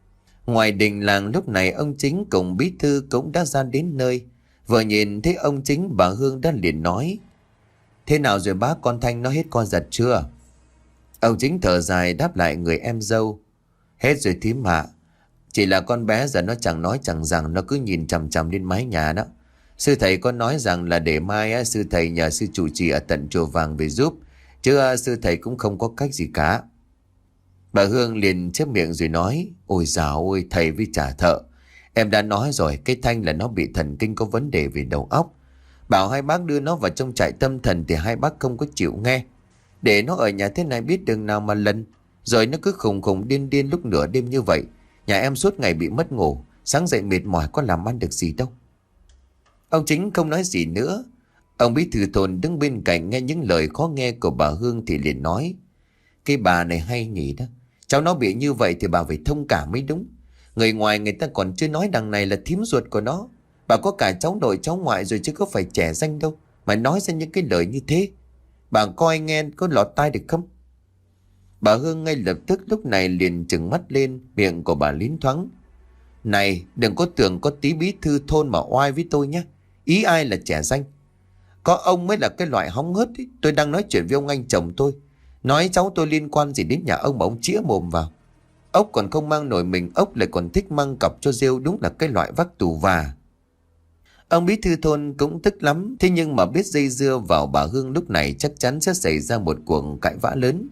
Ngoài đình làng lúc này ông Chính cùng bí thư cũng đã ra đến nơi. Vừa nhìn thấy ông Chính, bà Hương đã liền nói: Thế nào rồi bác, con Thanh nó hết co giật chưa? Ông Chính thở dài đáp lại người em dâu: Hết rồi thím ạ. Chỉ là con bé giờ nó chẳng nói chẳng rằng, nó cứ nhìn chằm chằm lên mái nhà đó. Sư thầy có nói rằng là để mai á, sư thầy nhờ sư trụ trì ở tận chùa vàng về giúp, chứ à, sư thầy cũng không có cách gì cả. Bà Hương liền chép miệng rồi nói: Ôi dào ôi, thầy với trả thợ. Em đã nói rồi, cái Thanh là nó bị thần kinh có vấn đề về đầu óc. Bảo hai bác đưa nó vào trong trại tâm thần thì hai bác không có chịu nghe. Để nó ở nhà thế này biết đường nào mà lần. Rồi nó cứ khùng khùng điên điên lúc nửa đêm như vậy. Nhà em suốt ngày bị mất ngủ, sáng dậy mệt mỏi có làm ăn được gì đâu. Ông Chính không nói gì nữa. Ông bí thư thôn đứng bên cạnh nghe những lời khó nghe của bà Hương thì liền nói: Cái bà này hay nhỉ đó. Cháu nó bị như vậy thì bà phải thông cảm mới đúng. Người ngoài người ta còn chưa nói đằng này là thím ruột của nó. Bà có cả cháu nội cháu ngoại rồi chứ có phải trẻ danh đâu mà nói ra những cái lời như thế. Bà coi nghe có lọt tai được không? Bà Hương ngay lập tức lúc này liền trừng mắt lên, miệng của bà liến thoáng: Này, đừng có tưởng có tí bí thư thôn mà oai với tôi nhé. Ý ai là trẻ danh? Có ông mới là cái loại hóng hớt ấy. Tôi đang nói chuyện với ông anh chồng tôi, nói cháu tôi liên quan gì đến nhà ông mà ông chĩa mồm vào. Ốc còn không mang nổi mình, ốc lại còn thích mang cặp cho rêu, đúng là cái loại vác tù và. Ông bí thư thôn cũng tức lắm, thế nhưng mà biết dây dưa vào bà Hương lúc này chắc chắn sẽ xảy ra một cuộc cãi vã lớn.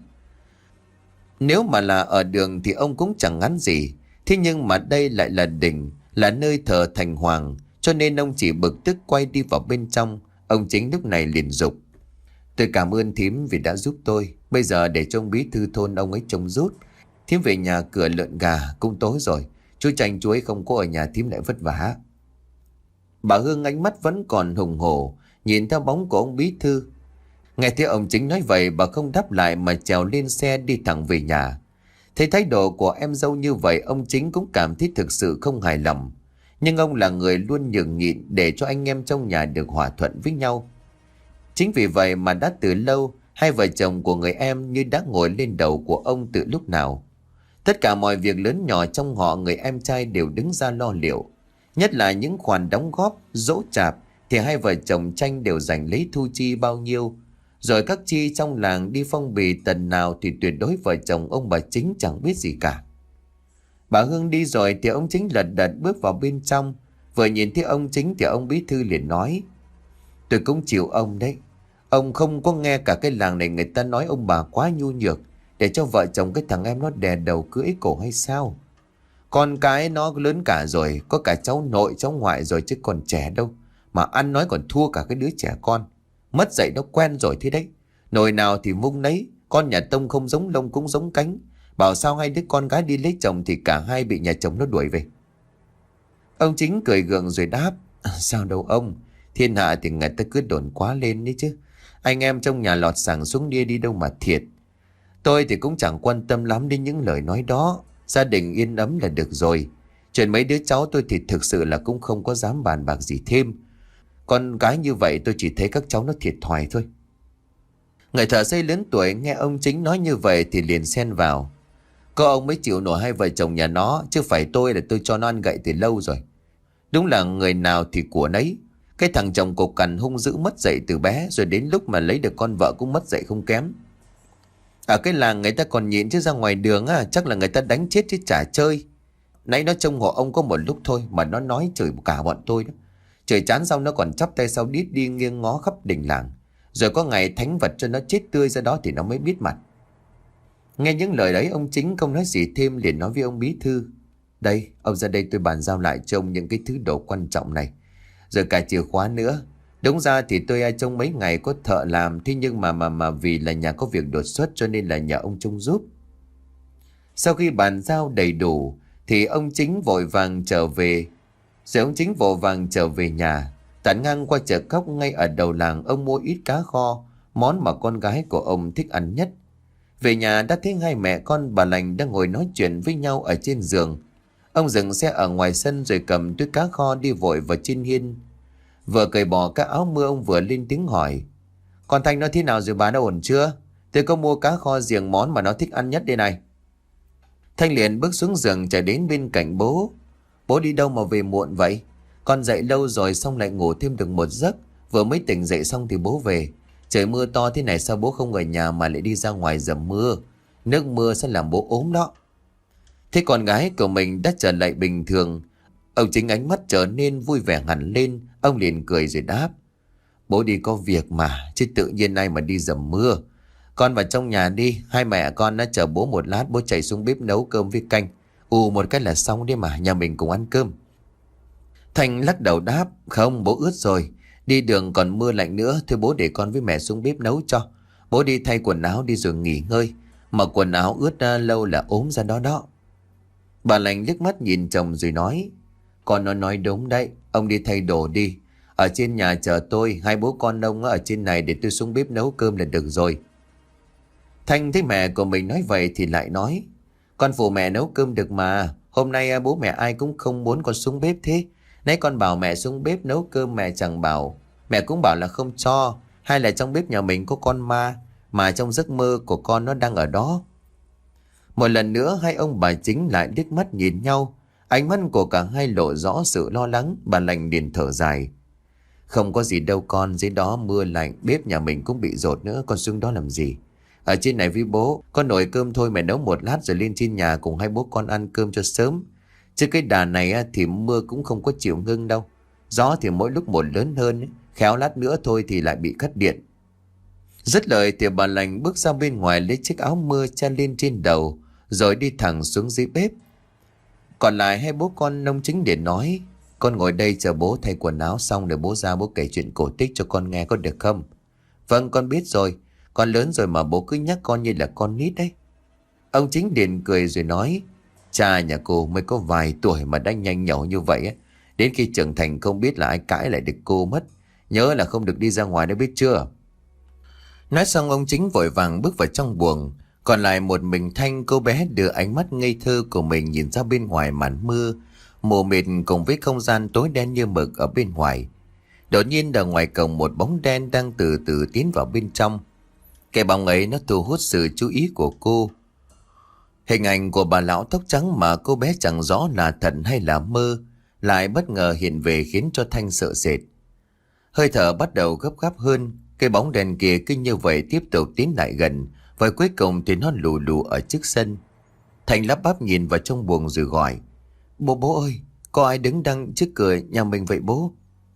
Nếu mà là ở đường thì ông cũng chẳng ngán gì, thế nhưng mà đây lại là đình, là nơi thờ thành hoàng, cho nên ông chỉ bực tức quay đi vào bên trong. Ông Chính lúc này liền dục: Tôi cảm ơn thím vì đã giúp tôi. Bây giờ để cho ông bí thư thôn ông ấy trông rút. Thím về nhà cửa lợn gà, cũng tối rồi. Chú Tranh chú ấy không có ở nhà, thím lại vất vả. Bà Hương ánh mắt vẫn còn hùng hổ nhìn theo bóng của ông bí thư. Nghe thấy ông Chính nói vậy, bà không đáp lại mà trèo lên xe đi thẳng về nhà. Thấy thái độ của em dâu như vậy, ông Chính cũng cảm thấy thực sự không hài lòng. Nhưng ông là người luôn nhường nhịn để cho anh em trong nhà được hòa thuận với nhau. Chính vì vậy mà đã từ lâu, hai vợ chồng của người em như đã ngồi lên đầu của ông từ lúc nào. Tất cả mọi việc lớn nhỏ trong họ, người em trai đều đứng ra lo liệu. Nhất là những khoản đóng góp, dỗ chạp thì hai vợ chồng Tranh đều dành lấy thu chi bao nhiêu. Rồi các chi trong làng đi phong bì tần nào thì tuyệt đối vợ chồng ông bà Chính chẳng biết gì cả. Bà Hương đi rồi thì ông Chính lật đật bước vào bên trong. Vừa nhìn thấy ông Chính thì ông bí thư liền nói: Tôi cũng chịu ông đấy. Ông không có nghe cả cái làng này người ta nói ông bà quá nhu nhược, để cho vợ chồng cái thằng em nó đè đầu cưỡi cổ hay sao? Con cái nó lớn cả rồi, có cả cháu nội cháu ngoại rồi chứ còn trẻ đâu. Mà ăn nói còn thua cả cái đứa trẻ con. Mất dạy nó quen rồi thế đấy. Nồi nào thì vung nấy, con nhà Tông không giống lông cũng giống cánh. Bảo sao hai đứa con gái đi lấy chồng thì cả hai bị nhà chồng nó đuổi về. Ông Chính cười gượng rồi đáp: Sao đâu ông, thiên hạ thì người ta cứ đồn quá lên đấy chứ. Anh em trong nhà lọt sảng xuống đia đi đâu mà thiệt. Tôi thì cũng chẳng quan tâm lắm đến những lời nói đó. Gia đình yên ấm là được rồi. Chuyện mấy đứa cháu tôi thì thực sự là cũng không có dám bàn bạc gì thêm. Con gái như vậy tôi chỉ thấy các cháu nó thiệt thòi thôi. Người thợ xây lớn tuổi nghe ông Chính nói như vậy thì liền xen vào: Có ông mới chịu nổi hai vợ chồng nhà nó, chứ phải tôi là tôi cho nó ăn gậy từ lâu rồi. Đúng là người nào thì của nấy. Cái thằng chồng cục cằn hung dữ mất dạy từ bé, rồi đến lúc mà lấy được con vợ cũng mất dạy không kém. Ở cái làng người ta còn nhịn, chứ ra ngoài đường á, chắc là người ta đánh chết chứ chả chơi. Nãy nó trông hộ ông có một lúc thôi mà nó nói chửi cả bọn tôi đó. Trời chán xong nó còn chắp tay sau đít đi nghiêng ngó khắp đình làng. Rồi có ngày thánh vật cho nó chết tươi ra đó thì nó mới biết mặt. Nghe những lời đấy, ông Chính không nói gì thêm, liền nói với ông bí thư: Đây, ông ra đây tôi bàn giao lại cho ông những cái thứ đồ quan trọng này. Rồi cả chìa khóa nữa. Đúng ra thì tôi ai trông mấy ngày có thợ làm, thế nhưng mà mà mà vì là nhà có việc đột xuất cho nên là nhờ ông trông giúp. Sau khi bàn giao đầy đủ thì ông Chính vội vàng trở về. Rồi ông Chính vội vàng trở về nhà. Tạt ngang qua chợ cóc ngay ở đầu làng, ông mua ít cá kho, món mà con gái của ông thích ăn nhất. Về nhà đã thấy hai mẹ con bà Lành đang ngồi nói chuyện với nhau ở trên giường. Ông dừng xe ở ngoài sân rồi cầm túi cá kho đi vội vào trên hiên. Vừa cởi bỏ cái áo mưa, ông vừa lên tiếng hỏi: Con Thanh nó thế nào rồi, bà đã ổn chưa? Tôi có mua cá kho riêng món mà nó thích ăn nhất đây này. Thanh liền bước xuống giường chạy đến bên cạnh bố. Bố đi đâu mà về muộn vậy? Con dậy lâu rồi xong lại ngủ thêm được một giấc. Vừa mới tỉnh dậy xong thì bố về. Trời mưa to thế này sao bố không ở nhà mà lại đi ra ngoài dầm mưa? Nước mưa sẽ làm bố ốm đó. Thế con gái của mình đã trở lại bình thường. Ông Chính ánh mắt trở nên vui vẻ hẳn lên. Ông liền cười rồi đáp. Bố đi có việc mà, chứ tự nhiên ai mà đi dầm mưa. Con vào trong nhà đi, hai mẹ con đã chờ bố một lát, bố chạy xuống bếp nấu cơm với canh. Ù một cái là xong đấy mà, nhà mình cùng ăn cơm. Thanh lắc đầu đáp. Không, bố ướt rồi. Đi đường còn mưa lạnh nữa. Thôi bố để con với mẹ xuống bếp nấu cho. Bố đi thay quần áo đi rồi nghỉ ngơi. Mà quần áo ướt ra lâu là ốm ra đó đó. Bà lành liếc mắt nhìn chồng rồi nói. Con nó nói đúng đấy. Ông đi thay đồ đi. Ở trên nhà chờ tôi. Hai bố con ông ở trên này để tôi xuống bếp nấu cơm là được rồi. Thanh thấy mẹ của mình nói vậy thì lại nói. Con phụ mẹ nấu cơm được mà. Hôm nay bố mẹ ai cũng không muốn con xuống bếp thế. Nãy con bảo mẹ xuống bếp nấu cơm mẹ chẳng bảo. Mẹ cũng bảo là không cho. Hay là trong bếp nhà mình có con ma. Mà trong giấc mơ của con nó đang ở đó. Một lần nữa hai ông bà Chính lại liếc mắt nhìn nhau. Ánh mắt của cả hai lộ rõ sự lo lắng. Bà lành liền thở dài. Không có gì đâu con. Dưới đó mưa lạnh. Bếp nhà mình cũng bị dột nữa. Con xuống đó làm gì? Ở trên này với bố. Con nồi cơm thôi mẹ nấu một lát rồi lên trên nhà cùng hai bố con ăn cơm cho sớm. Chứ cái đà này thì mưa cũng không có chịu ngưng đâu. Gió thì mỗi lúc một lớn hơn. Khéo lát nữa thôi thì lại bị cắt điện. Dứt lời thì bà lành bước ra bên ngoài lấy chiếc áo mưa che lên trên đầu. Rồi đi thẳng xuống dưới bếp. Còn lại hai bố con nông Chính để nói. Con ngồi đây chờ bố thay quần áo xong để bố ra bố kể chuyện cổ tích cho con nghe có được không? Vâng con biết rồi. Con lớn rồi mà bố cứ nhắc con như là con nít đấy. Ông Chính liền cười rồi nói. Cha nhà cô mới có vài tuổi mà đã nhanh nhẩu như vậy ấy. Đến khi trưởng thành không biết là ai cãi lại được cô mất. Nhớ là không được đi ra ngoài đấy biết chưa? Nói xong ông Chính vội vàng bước vào trong buồng. Còn lại một mình Thanh, cô bé đưa ánh mắt ngây thơ của mình nhìn ra bên ngoài màn mưa mù mịt cùng với không gian tối đen như mực ở bên ngoài. Đột nhiên ở ngoài cổng một bóng đen đang từ từ tiến vào bên trong. Cái bóng ấy nó thu hút sự chú ý của cô. Hình ảnh của bà lão tóc trắng mà cô bé chẳng rõ là thật hay là mơ lại bất ngờ hiện về khiến cho Thanh sợ sệt. Hơi thở bắt đầu gấp gáp hơn. Cái bóng đèn kia cứ như vậy tiếp tục tiến lại gần. Và cuối cùng thì nó lù lù ở trước sân. Thanh lắp bắp nhìn vào trong buồng rồi gọi. Bố bố ơi, có ai đứng đằng trước cửa nhà mình vậy bố?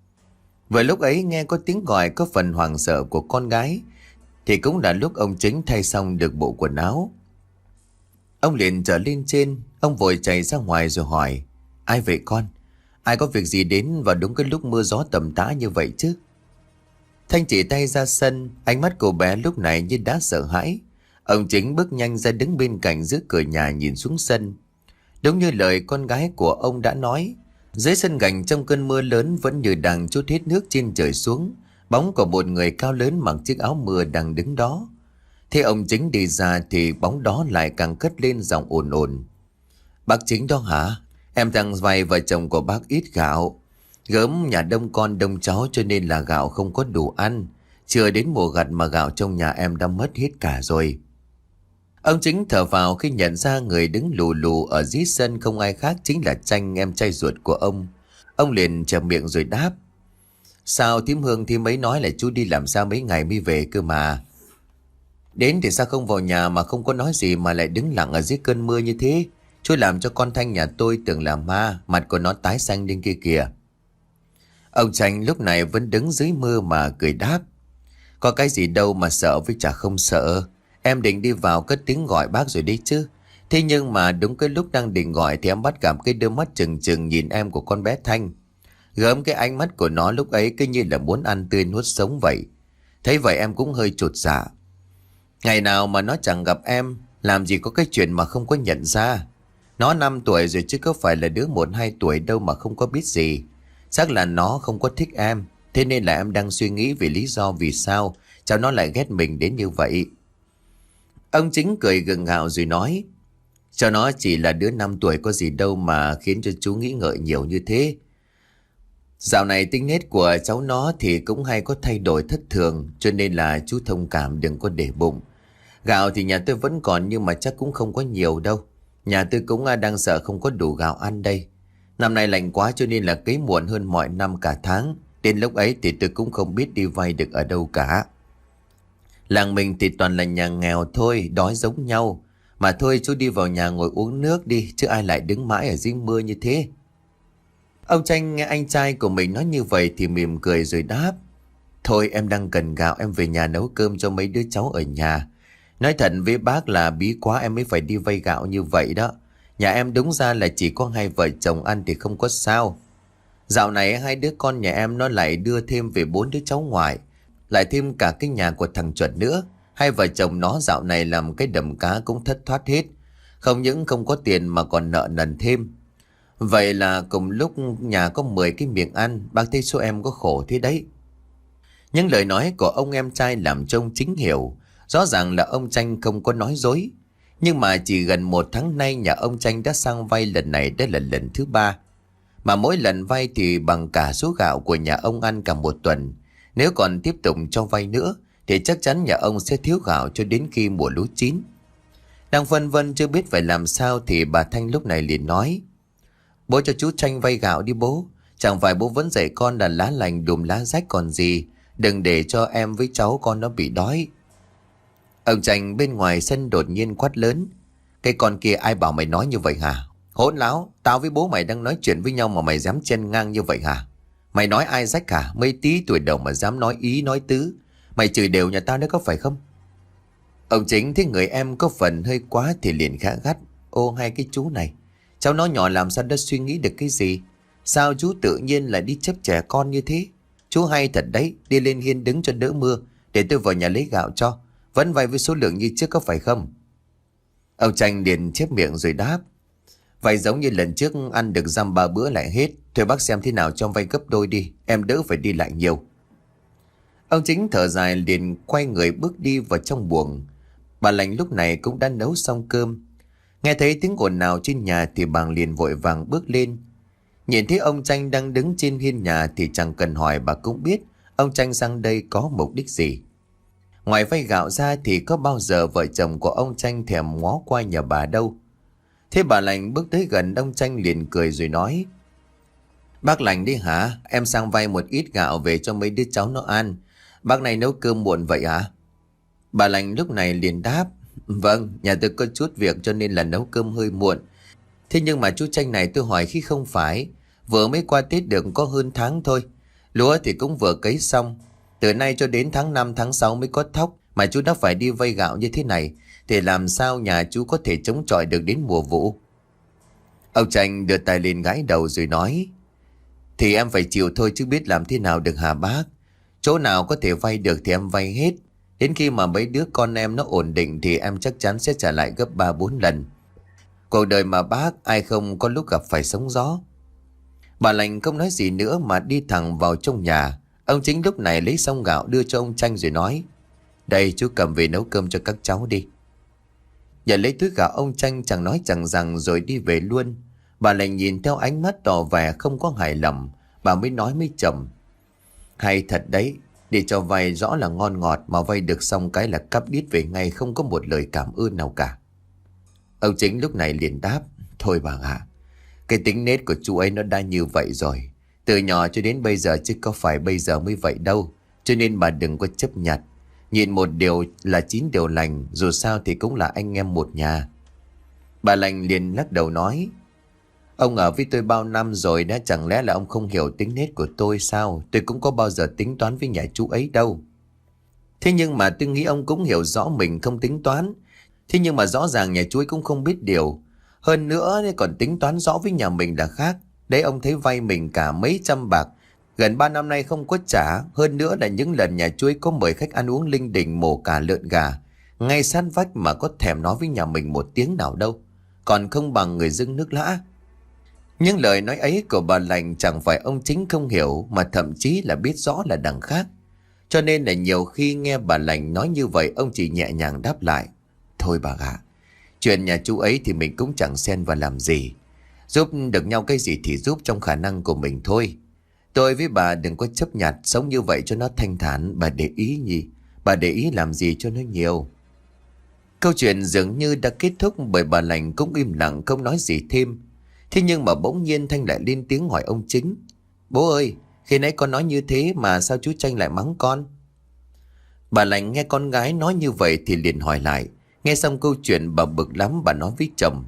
Vừa lúc ấy nghe có tiếng gọi có phần hoảng sợ của con gái. Thì cũng là lúc ông Chính thay xong được bộ quần áo. Ông liền trở lên trên. Ông vội chạy ra ngoài rồi hỏi. Ai vậy con? Ai có việc gì đến vào đúng cái lúc mưa gió tầm tã như vậy chứ? Thanh chỉ tay ra sân. Ánh mắt cô bé lúc này như đã sợ hãi. Ông Chính bước nhanh ra đứng bên cạnh giữa cửa nhà nhìn xuống sân. Đúng như lời con gái của ông đã nói. Dưới sân gành trong cơn mưa lớn vẫn như đang trút hết nước trên trời xuống. Bóng của một người cao lớn mặc chiếc áo mưa đang đứng đó. Thế ông Chính đi ra thì bóng đó lại càng cất lên giọng ồn ồn. Bác Chính đó hả? Em thằng vay vợ chồng của bác ít gạo. Gớm nhà đông con đông cháu cho nên là gạo không có đủ ăn. Chưa đến mùa gặt mà gạo trong nhà em đã mất hết cả rồi. Ông Chính thở vào khi nhận ra người đứng lù lù ở dưới sân không ai khác chính là Tranh, em trai ruột của ông. Ông liền chẹp miệng rồi đáp. Sao thím Hương thím ấy nói là chú đi làm sao mấy ngày mới về cơ mà. Đến thì sao không vào nhà mà không có nói gì mà lại đứng lặng ở dưới cơn mưa như thế. Chú làm cho con Thanh nhà tôi tưởng là ma, mặt của nó tái xanh lên kia kìa. Ông Tranh lúc này vẫn đứng dưới mưa mà cười đáp. Có cái gì đâu mà sợ với chả không sợ. Em định đi vào cất tiếng gọi bác rồi đấy chứ. Thế nhưng mà đúng cái lúc đang định gọi thì em bắt gặp cái đôi mắt trừng trừng nhìn em của con bé Thanh. Gớm cái ánh mắt của nó lúc ấy cứ như là muốn ăn tươi nuốt sống vậy. Thấy vậy em cũng hơi chột dạ. Ngày nào mà nó chẳng gặp em, làm gì có cái chuyện mà không có nhận ra. Nó năm tuổi rồi chứ có phải là đứa một hai tuổi đâu mà không có biết gì. Chắc là nó không có thích em. Thế nên là em đang suy nghĩ về lý do vì sao cháu nó lại ghét mình đến như vậy. Ông Chính cười gượng gạo rồi nói. Cho nó chỉ là đứa năm tuổi có gì đâu mà khiến cho chú nghĩ ngợi nhiều như thế. Dạo này tính nết của cháu nó thì cũng hay có thay đổi thất thường. Cho nên là chú thông cảm đừng có để bụng. Gạo thì nhà tôi vẫn còn nhưng mà chắc cũng không có nhiều đâu. Nhà tôi cũng à, đang sợ không có đủ gạo ăn đây. Năm nay lạnh quá cho nên là cấy muộn hơn mọi năm cả tháng. Đến lúc ấy thì tôi cũng không biết đi vay được ở đâu cả. Làng mình thì toàn là nhà nghèo thôi, đói giống nhau. Mà thôi chú đi vào nhà ngồi uống nước đi, chứ ai lại đứng mãi ở dưới mưa như thế. Ông Tranh nghe anh trai của mình nói như vậy thì mỉm cười rồi đáp. Thôi em đang cần gạo, em về nhà nấu cơm cho mấy đứa cháu ở nhà. Nói thật với bác là bí quá em mới phải đi vay gạo như vậy đó. Nhà em đúng ra là chỉ có hai vợ chồng ăn thì không có sao. Dạo này hai đứa con nhà em nó lại đưa thêm về bốn đứa cháu ngoại, lại thêm cả cái nhà của thằng Chuẩn nữa. Hai vợ chồng nó dạo này làm cái đầm cá cũng thất thoát hết. Không những không có tiền mà còn nợ nần thêm. Vậy là cùng lúc nhà có mười cái miệng ăn, bác thấy số em có khổ thế đấy. Những lời nói của ông em trai làm trông chính hiểu. Rõ ràng là ông Tranh không có nói dối. Nhưng mà chỉ gần một tháng nay nhà ông Tranh đã sang vay lần này đã là lần thứ ba. Mà mỗi lần vay thì bằng cả số gạo của nhà ông ăn cả một tuần. Nếu còn tiếp tục cho vay nữa thì chắc chắn nhà ông sẽ thiếu gạo cho đến khi mùa lúa chín. Đang phân vân chưa biết phải làm sao thì bà Thanh lúc này liền nói. Bố cho chú Tranh vay gạo đi bố. Chẳng phải bố vẫn dạy con là lá lành đùm lá rách còn gì. Đừng để cho em với cháu con nó bị đói. Ông Tranh bên ngoài sân đột nhiên quát lớn. Cái con kia ai bảo mày nói như vậy hả? Hỗn láo, tao với bố mày đang nói chuyện với nhau mà mày dám chen ngang như vậy hả? Mày nói ai rách hả? Mấy tí tuổi đầu mà dám nói ý nói tứ. Mày chửi đều nhà tao đấy có phải không? Ông Chính thấy người em có phần hơi quá thì liền khá gắt. Ô hai cái chú này, cháu nó nhỏ làm sao đã suy nghĩ được cái gì? Sao chú tự nhiên lại đi chấp trẻ con như thế? Chú hay thật đấy, đi lên hiên đứng cho đỡ mưa, để tôi vào nhà lấy gạo cho. Vẫn vay với số lượng như trước có phải không? Ông Tranh liền chép miệng rồi đáp. Vậy giống như lần trước ăn được dăm ba bữa lại hết. Thôi bác xem thế nào cho vay gấp đôi đi, em đỡ phải đi lại nhiều. Ông Chính thở dài liền quay người bước đi vào trong buồng. Bà Lành lúc này cũng đã nấu xong cơm. Nghe thấy tiếng ồn nào trên nhà thì bà liền vội vàng bước lên. Nhìn thấy ông Tranh đang đứng trên hiên nhà thì chẳng cần hỏi bà cũng biết ông Tranh sang đây có mục đích gì. Ngoài vay gạo ra thì có bao giờ vợ chồng của ông Tranh thèm ngó qua nhà bà đâu. Thế bà Lành bước tới gần ông Tranh liền cười rồi nói. Bác Lành đi hả? Em sang vay một ít gạo về cho mấy đứa cháu nó ăn. Bác này nấu cơm muộn vậy hả? Bà Lành lúc này liền đáp. Vâng, nhà tôi có chút việc cho nên là nấu cơm hơi muộn. Thế nhưng mà chú Tranh này tôi hỏi khi không phải. Vừa mới qua Tết được có hơn tháng thôi. Lúa thì cũng vừa cấy xong. Từ nay cho đến tháng năm tháng sáu mới có thóc. Mà chú đã phải đi vay gạo như thế này thì làm sao nhà chú có thể chống chọi được đến mùa vụ? Ông Tranh đưa tay lên gãi đầu rồi nói. Thì em phải chịu thôi chứ biết làm thế nào được hả bác? Chỗ nào có thể vay được thì em vay hết. Đến khi mà mấy đứa con em nó ổn định thì em chắc chắn sẽ trả lại gấp ba bốn lần. Cuộc đời mà bác ai không có lúc gặp phải sóng gió. Bà Lành không nói gì nữa mà đi thẳng vào trong nhà. Ông Chính lúc này lấy xong gạo đưa cho ông Tranh rồi nói. Đây chú cầm về nấu cơm cho các cháu đi. Nhận lấy túi gạo ông Tranh chẳng nói chẳng rằng rồi đi về luôn. Bà Lành nhìn theo ánh mắt tỏ vẻ không có hài lòng. Bà mới nói mới chậm. Hay thật đấy. Để cho vay rõ là ngon ngọt mà vay được xong cái là cắp đít về ngay không có một lời cảm ơn nào cả. Ông Chính lúc này liền đáp. Thôi bà ạ, cái tính nết của chú ấy nó đã như vậy rồi. Từ nhỏ cho đến bây giờ chứ có phải bây giờ mới vậy đâu. Cho nên bà đừng có chấp nhặt. Nhìn một điều là chín điều lành. Dù sao thì cũng là anh em một nhà. Bà Lành liền lắc đầu nói. Ông ở với tôi bao năm rồi đã, chẳng lẽ là ông không hiểu tính nết của tôi sao? Tôi cũng có bao giờ tính toán với nhà chú ấy đâu. Thế nhưng mà tôi nghĩ ông cũng hiểu rõ mình không tính toán. Thế nhưng mà rõ ràng nhà chú ấy cũng không biết điều. Hơn nữa còn tính toán rõ với nhà mình là khác. Đấy ông thấy vay mình cả mấy trăm bạc. Gần ba năm nay không có trả. Hơn nữa là những lần nhà chú ấy có mời khách ăn uống linh đình mổ cả lợn gà. Ngay sát vách mà có thèm nói với nhà mình một tiếng nào đâu. Còn không bằng người dưng nước lã. Những lời nói ấy của bà Lành chẳng phải ông Chính không hiểu mà thậm chí là biết rõ là đằng khác. Cho nên là nhiều khi nghe bà Lành nói như vậy ông chỉ nhẹ nhàng đáp lại. Thôi bà ạ, chuyện nhà chú ấy thì mình cũng chẳng xen vào làm gì. Giúp được nhau cái gì thì giúp trong khả năng của mình thôi. Tôi với bà đừng có chấp nhặt sống như vậy cho nó thanh thản. Bà để ý nhỉ? Bà để ý làm gì cho nó nhiều? Câu chuyện dường như đã kết thúc bởi bà lành cũng im lặng không nói gì thêm. Thế nhưng mà bỗng nhiên Thanh lại lên tiếng hỏi ông Chính. Bố ơi, khi nãy con nói như thế mà sao chú Tranh lại mắng con? Bà lành nghe con gái nói như vậy thì liền hỏi lại. Nghe xong câu chuyện bà bực lắm, bà nói với chồng.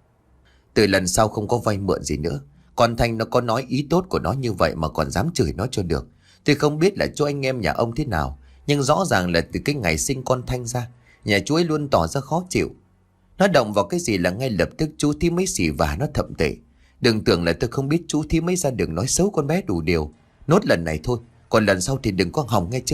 Từ lần sau không có vay mượn gì nữa. Con Thanh nó có nói ý tốt của nó như vậy mà còn dám chửi nó cho được. Tôi không biết là cho anh em nhà ông thế nào, nhưng rõ ràng là từ cái ngày sinh con Thanh ra, nhà chú ấy luôn tỏ ra khó chịu. Nó động vào cái gì là ngay lập tức chú thím mấy xỉ vả nó thậm tệ. Đừng tưởng là tôi không biết chú thím mấy ra đường nói xấu con bé đủ điều. Nốt lần này thôi, còn lần sau thì đừng có hòng nghe chưa.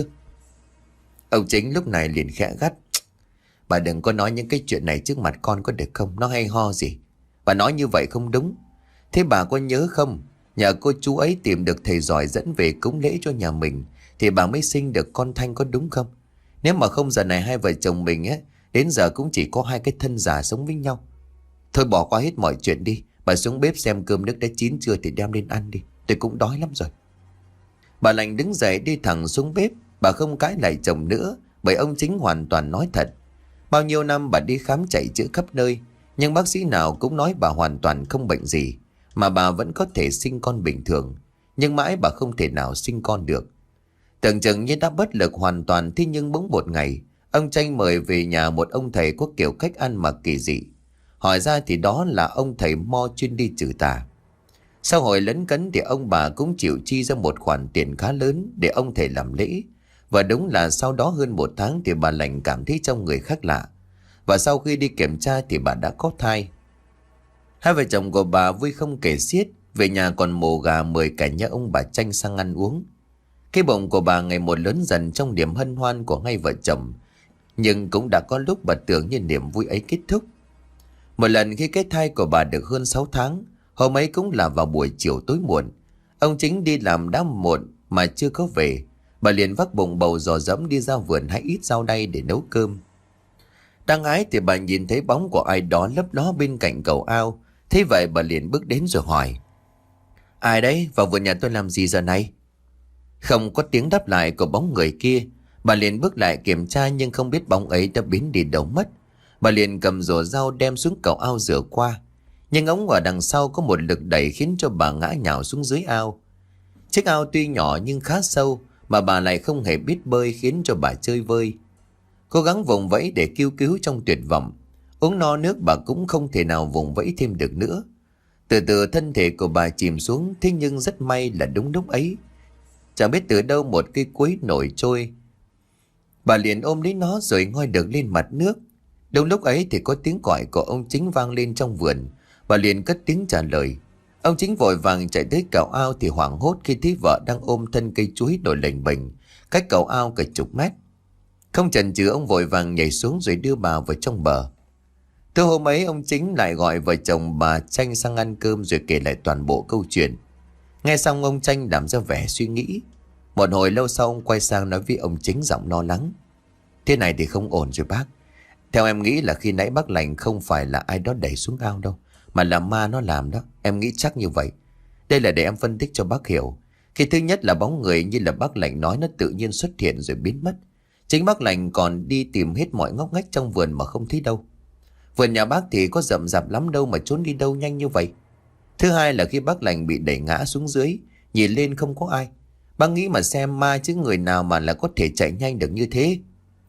Ông Chính lúc này liền khẽ gắt. Bà đừng có nói những cái chuyện này trước mặt con có được không? Nó hay ho gì. Bà nói như vậy không đúng. Thế bà có nhớ không? Nhà cô chú ấy tìm được thầy giỏi dẫn về cúng lễ cho nhà mình, thì bà mới sinh được con Thanh, có đúng không? Nếu mà không giờ này hai vợ chồng mình á, đến giờ cũng chỉ có hai cái thân già sống với nhau. Thôi bỏ qua hết mọi chuyện đi. Bà xuống bếp xem cơm nước đã chín chưa thì đem lên ăn đi. Tôi cũng đói lắm rồi. Bà lành đứng dậy đi thẳng xuống bếp. Bà không cãi lại chồng nữa, bởi ông Chính hoàn toàn nói thật. Bao nhiêu năm bà đi khám chạy chữa khắp nơi, nhưng bác sĩ nào cũng nói bà hoàn toàn không bệnh gì, mà bà vẫn có thể sinh con bình thường. Nhưng mãi bà không thể nào sinh con được. Tưởng chừng như đã bất lực hoàn toàn. Thế nhưng bỗng một ngày, ông Tranh mời về nhà một ông thầy có kiểu cách ăn mặc kỳ dị. Hỏi ra thì đó là ông thầy mo chuyên đi trừ tà. Sau hồi lấn cấn thì ông bà cũng chịu chi ra một khoản tiền khá lớn để ông thầy làm lễ. Và đúng là sau đó hơn một tháng thì bà lành cảm thấy trong người khác lạ. Và sau khi đi kiểm tra thì bà đã có thai. Hai vợ chồng của bà vui không kể xiết. Về nhà còn mổ gà mời cả nhà ông bà Tranh sang ăn uống. Cái bụng của bà ngày một lớn dần trong niềm hân hoan của hai vợ chồng. Nhưng cũng đã có lúc bà tưởng như niềm vui ấy kết thúc. Một lần khi cái thai của bà được hơn sáu tháng, hôm ấy cũng là vào buổi chiều tối muộn. Ông Chính đi làm đã muộn mà chưa có về. Bà liền vác bụng bầu dò dẫm đi ra vườn hái ít rau đay để nấu cơm. Đang ái thì bà nhìn thấy bóng của ai đó lấp ló bên cạnh cầu ao. Thế vậy bà liền bước đến rồi hỏi. Ai đấy, vào vườn nhà tôi làm gì giờ này? Không có tiếng đáp lại của bóng người kia. Bà liền bước lại kiểm tra nhưng không biết bóng ấy đã biến đi đâu mất. Bà liền cầm rổ rau đem xuống cầu ao rửa qua. Nhưng ống ở đằng sau có một lực đẩy khiến cho bà ngã nhào xuống dưới ao. Chiếc ao tuy nhỏ nhưng khá sâu, mà bà lại không hề biết bơi khiến cho bà chơi vơi. Cố gắng vùng vẫy để kêu cứu trong tuyệt vọng. Uống no nước bà cũng không thể nào vùng vẫy thêm được nữa. Từ từ thân thể của bà chìm xuống. Thế nhưng rất may là đúng lúc ấy, chẳng biết từ đâu một cây quế nổi trôi. Bà liền ôm lấy nó rồi ngoi được lên mặt nước. Đúng lúc ấy thì có tiếng gọi của ông Chính vang lên trong vườn. Bà liền cất tiếng trả lời. Ông Chính vội vàng chạy tới cầu ao thì hoảng hốt khi thấy vợ đang ôm thân cây chuối nổi lềnh bềnh cách cầu ao cả chục mét. Không chần chừ ông vội vàng nhảy xuống rồi đưa bà vào trong bờ. Từ hôm ấy ông Chính lại gọi vợ chồng bà Tranh sang ăn cơm rồi kể lại toàn bộ câu chuyện. Nghe xong ông Tranh làm ra vẻ suy nghĩ. Một hồi lâu sau ông quay sang nói với ông Chính giọng lo lắng. Thế này thì không ổn rồi bác. Theo em nghĩ là khi nãy bác lành không phải là ai đó đẩy xuống ao đâu, mà là ma nó làm đó. Em nghĩ chắc như vậy. Đây là để em phân tích cho bác hiểu. Khi thứ nhất là bóng người như là bác lành nói nó tự nhiên xuất hiện rồi biến mất. Chính bác lành còn đi tìm hết mọi ngóc ngách trong vườn mà không thấy đâu. Vườn nhà bác thì có rậm rạp lắm đâu mà trốn đi đâu nhanh như vậy. Thứ hai là khi bác lành bị đẩy ngã xuống dưới, nhìn lên không có ai. Bác nghĩ mà xem ma chứ người nào mà là có thể chạy nhanh được như thế.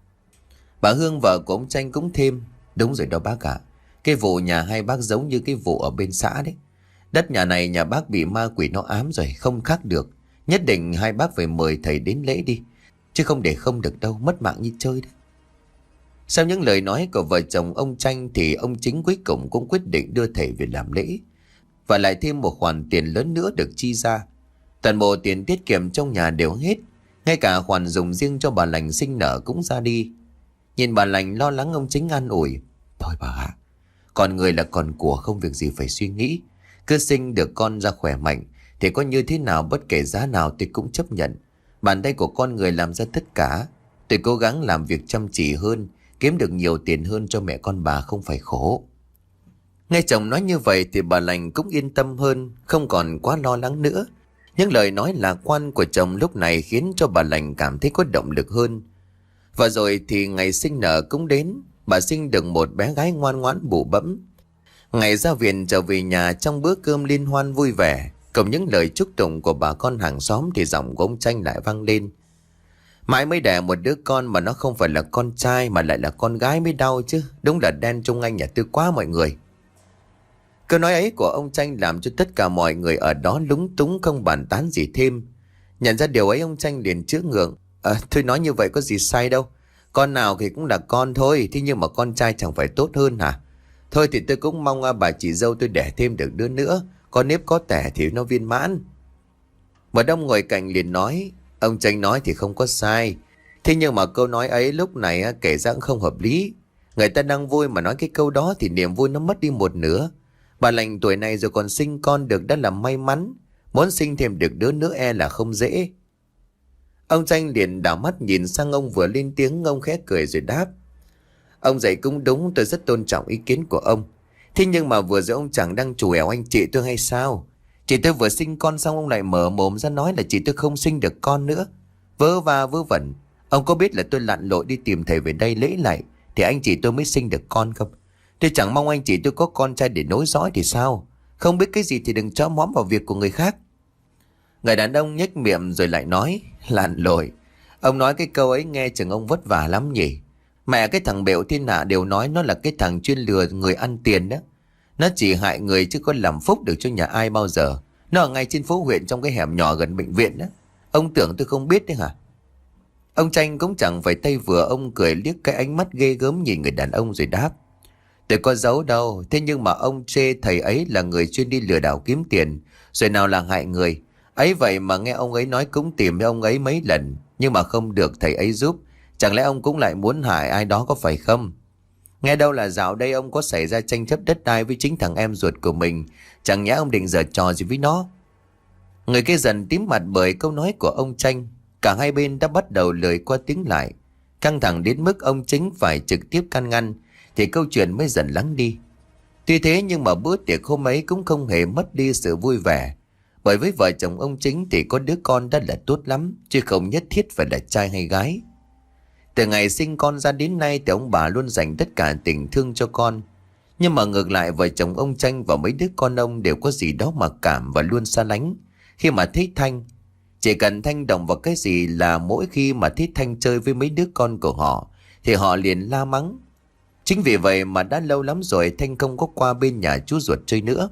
Bà Hương vợ của ông Tranh cũng thêm. Đúng rồi đó bác ạ. Cái vụ nhà hai bác giống như cái vụ ở bên xã đấy. Đất nhà này nhà bác bị ma quỷ nó ám rồi, không khác được. Nhất định hai bác phải mời thầy đến lễ đi, chứ không để không được đâu, mất mạng như chơi đấy. Sau những lời nói của vợ chồng ông Tranh thì ông Chính cuối cùng cũng quyết định đưa thầy về làm lễ. Và lại thêm một khoản tiền lớn nữa được chi ra. Toàn bộ tiền tiết kiệm trong nhà đều hết. Ngay cả khoản dùng riêng cho bà lành sinh nở cũng ra đi. Nhìn bà lành lo lắng ông Chính an ủi. Thôi bà ạ, con người là con của, không việc gì phải suy nghĩ. Cứ sinh được con ra khỏe mạnh thì có như thế nào bất kể giá nào tôi cũng chấp nhận. Bàn tay của con người làm ra tất cả. Tôi cố gắng làm việc chăm chỉ hơn, kiếm được nhiều tiền hơn cho mẹ con bà không phải khổ. Nghe chồng nói như vậy thì bà lành cũng yên tâm hơn, không còn quá lo lắng nữa. Những lời nói lạc quan của chồng lúc này khiến cho bà lành cảm thấy có động lực hơn. Và rồi thì ngày sinh nở cũng đến. bà sinh được một bé gái ngoan ngoãn bụ bẫm. Ngày ra viện trở về nhà, trong bữa cơm liên hoan vui vẻ, cùng những lời chúc tụng của bà con hàng xóm, thì giọng của ông Tranh lại vang lên: Mãi mới đẻ một đứa con mà nó không phải là con trai mà lại là con gái mới đau chứ. Đúng là đen trong anh nhà Tư quá mọi người. Câu nói ấy của ông Tranh làm cho tất cả mọi người ở đó lúng túng, không bàn tán gì thêm. Nhận ra điều ấy, ông Tranh liền chữa ngượng: À, thôi nói như vậy có gì sai đâu. Con nào thì cũng là con thôi. Thế nhưng mà con trai chẳng phải tốt hơn hả? Thôi thì tôi cũng mong bà chị dâu tôi đẻ thêm được đứa nữa. Có nếp có tẻ thì nó viên mãn. Một đông ngồi cạnh liền nói: Ông Tranh nói thì không có sai. Thế nhưng mà câu nói ấy lúc này kể ra cũng không hợp lý. Người ta đang vui mà nói cái câu đó thì niềm vui nó mất đi một nửa. Bà lành tuổi này rồi còn sinh con được đã là may mắn. Muốn sinh thêm được đứa nữa e là không dễ. Ông Tranh liền đảo mắt nhìn sang ông vừa lên tiếng, ông khẽ cười rồi đáp: Ông dạy cũng đúng, tôi rất tôn trọng ý kiến của ông. Thế nhưng mà vừa rồi ông chẳng đang trù ẻo anh chị tôi hay sao? Chị tôi vừa sinh con xong ông lại mở mồm ra nói là chị tôi không sinh được con nữa. Vớ va vớ vẩn. Ông có biết là tôi lặn lội đi tìm thầy về đây lễ lại thì anh chị tôi mới sinh được con không? Tôi chẳng mong anh chị tôi có con trai để nối dõi thì sao? Không biết cái gì thì đừng chó móm vào việc của người khác. Người đàn ông nhếch miệng rồi lại nói: Lặn lội. Ông nói cái câu ấy nghe chừng ông vất vả lắm nhỉ. Mẹ cái thằng bệu thiên hạ đều nói nó là cái thằng chuyên lừa người ăn tiền đó. Nó chỉ hại người chứ có làm phúc được cho nhà ai bao giờ. Nó ở ngay trên phố huyện trong cái hẻm nhỏ gần bệnh viện đó. Ông tưởng tôi không biết đấy hả? Ông Tranh cũng chẳng phải tay vừa, ông cười liếc cái ánh mắt ghê gớm nhìn người đàn ông rồi đáp: Tôi có giấu đâu. Thế nhưng mà ông chê thầy ấy là người chuyên đi lừa đảo kiếm tiền, rồi nào là hại người. Ấy vậy mà nghe ông ấy nói cũng tìm với ông ấy mấy lần, nhưng mà không được thầy ấy giúp. Chẳng lẽ ông cũng lại muốn hại ai đó có phải không? Nghe đâu là dạo đây ông có xảy ra tranh chấp đất đai với chính thằng em ruột của mình. Chẳng nhẽ ông định giở trò gì với nó? Người kia dần tím mặt bởi câu nói của ông Tranh. Cả hai bên đã bắt đầu lời qua tiếng lại, căng thẳng đến mức ông Chính phải trực tiếp can ngăn thì câu chuyện mới dần lắng đi. Tuy thế nhưng mà bữa tiệc hôm ấy cũng không hề mất đi sự vui vẻ. Bởi với vợ chồng ông Chính thì có đứa con đã là tốt lắm, chứ không nhất thiết phải là trai hay gái. Từ ngày sinh con ra đến nay thì ông bà luôn dành tất cả tình thương cho con. Nhưng mà ngược lại vợ chồng ông Tranh và mấy đứa con ông đều có gì đó mặc cảm và luôn xa lánh khi mà thấy Thanh. Chỉ cần Thanh động vào cái gì là mỗi khi mà thấy Thanh chơi với mấy đứa con của họ thì họ liền la mắng. Chính vì vậy mà đã lâu lắm rồi Thanh không có qua bên nhà chú ruột chơi nữa.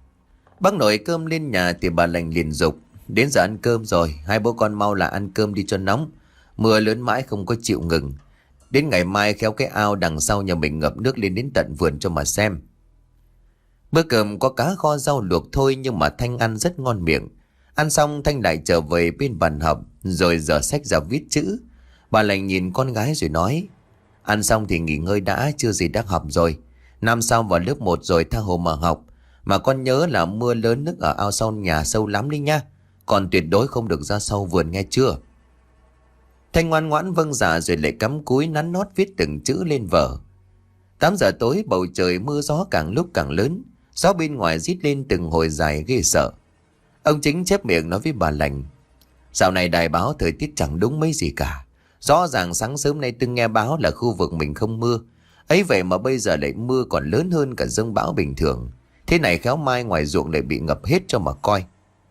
Bác nồi cơm lên nhà thì bà lành liền dục: Đến giờ ăn cơm rồi, hai bố con mau là ăn cơm đi cho nóng. Mưa lớn mãi không có chịu ngừng. Đến ngày mai khéo cái ao đằng sau nhà mình ngập nước lên đến tận vườn cho mà xem. Bữa cơm có cá kho rau luộc thôi nhưng mà Thanh ăn rất ngon miệng. Ăn xong Thanh lại trở về bên bàn học rồi dở sách ra viết chữ. Bà lành nhìn con gái rồi nói: Ăn xong thì nghỉ ngơi đã, chưa gì đã học rồi. Năm sau vào lớp một rồi tha hồ mà học. Mà con nhớ là mưa lớn nước ở ao sau nhà sâu lắm đi nha. Còn tuyệt đối không được ra sau vườn nghe chưa? Thanh ngoan ngoãn vâng dạ rồi lại cắm cúi nắn nót viết từng chữ lên vở. Tám giờ tối bầu trời mưa gió càng lúc càng lớn. Gió bên ngoài rít lên từng hồi dài ghê sợ. Ông Chính chép miệng nói với bà lành: Dạo này đài báo thời tiết chẳng đúng mấy gì cả. Rõ ràng sáng sớm nay tôi nghe báo là khu vực mình không mưa. Ấy vậy mà bây giờ lại mưa còn lớn hơn cả dông bão bình thường. Thế này khéo mai ngoài ruộng lại bị ngập hết cho mà coi.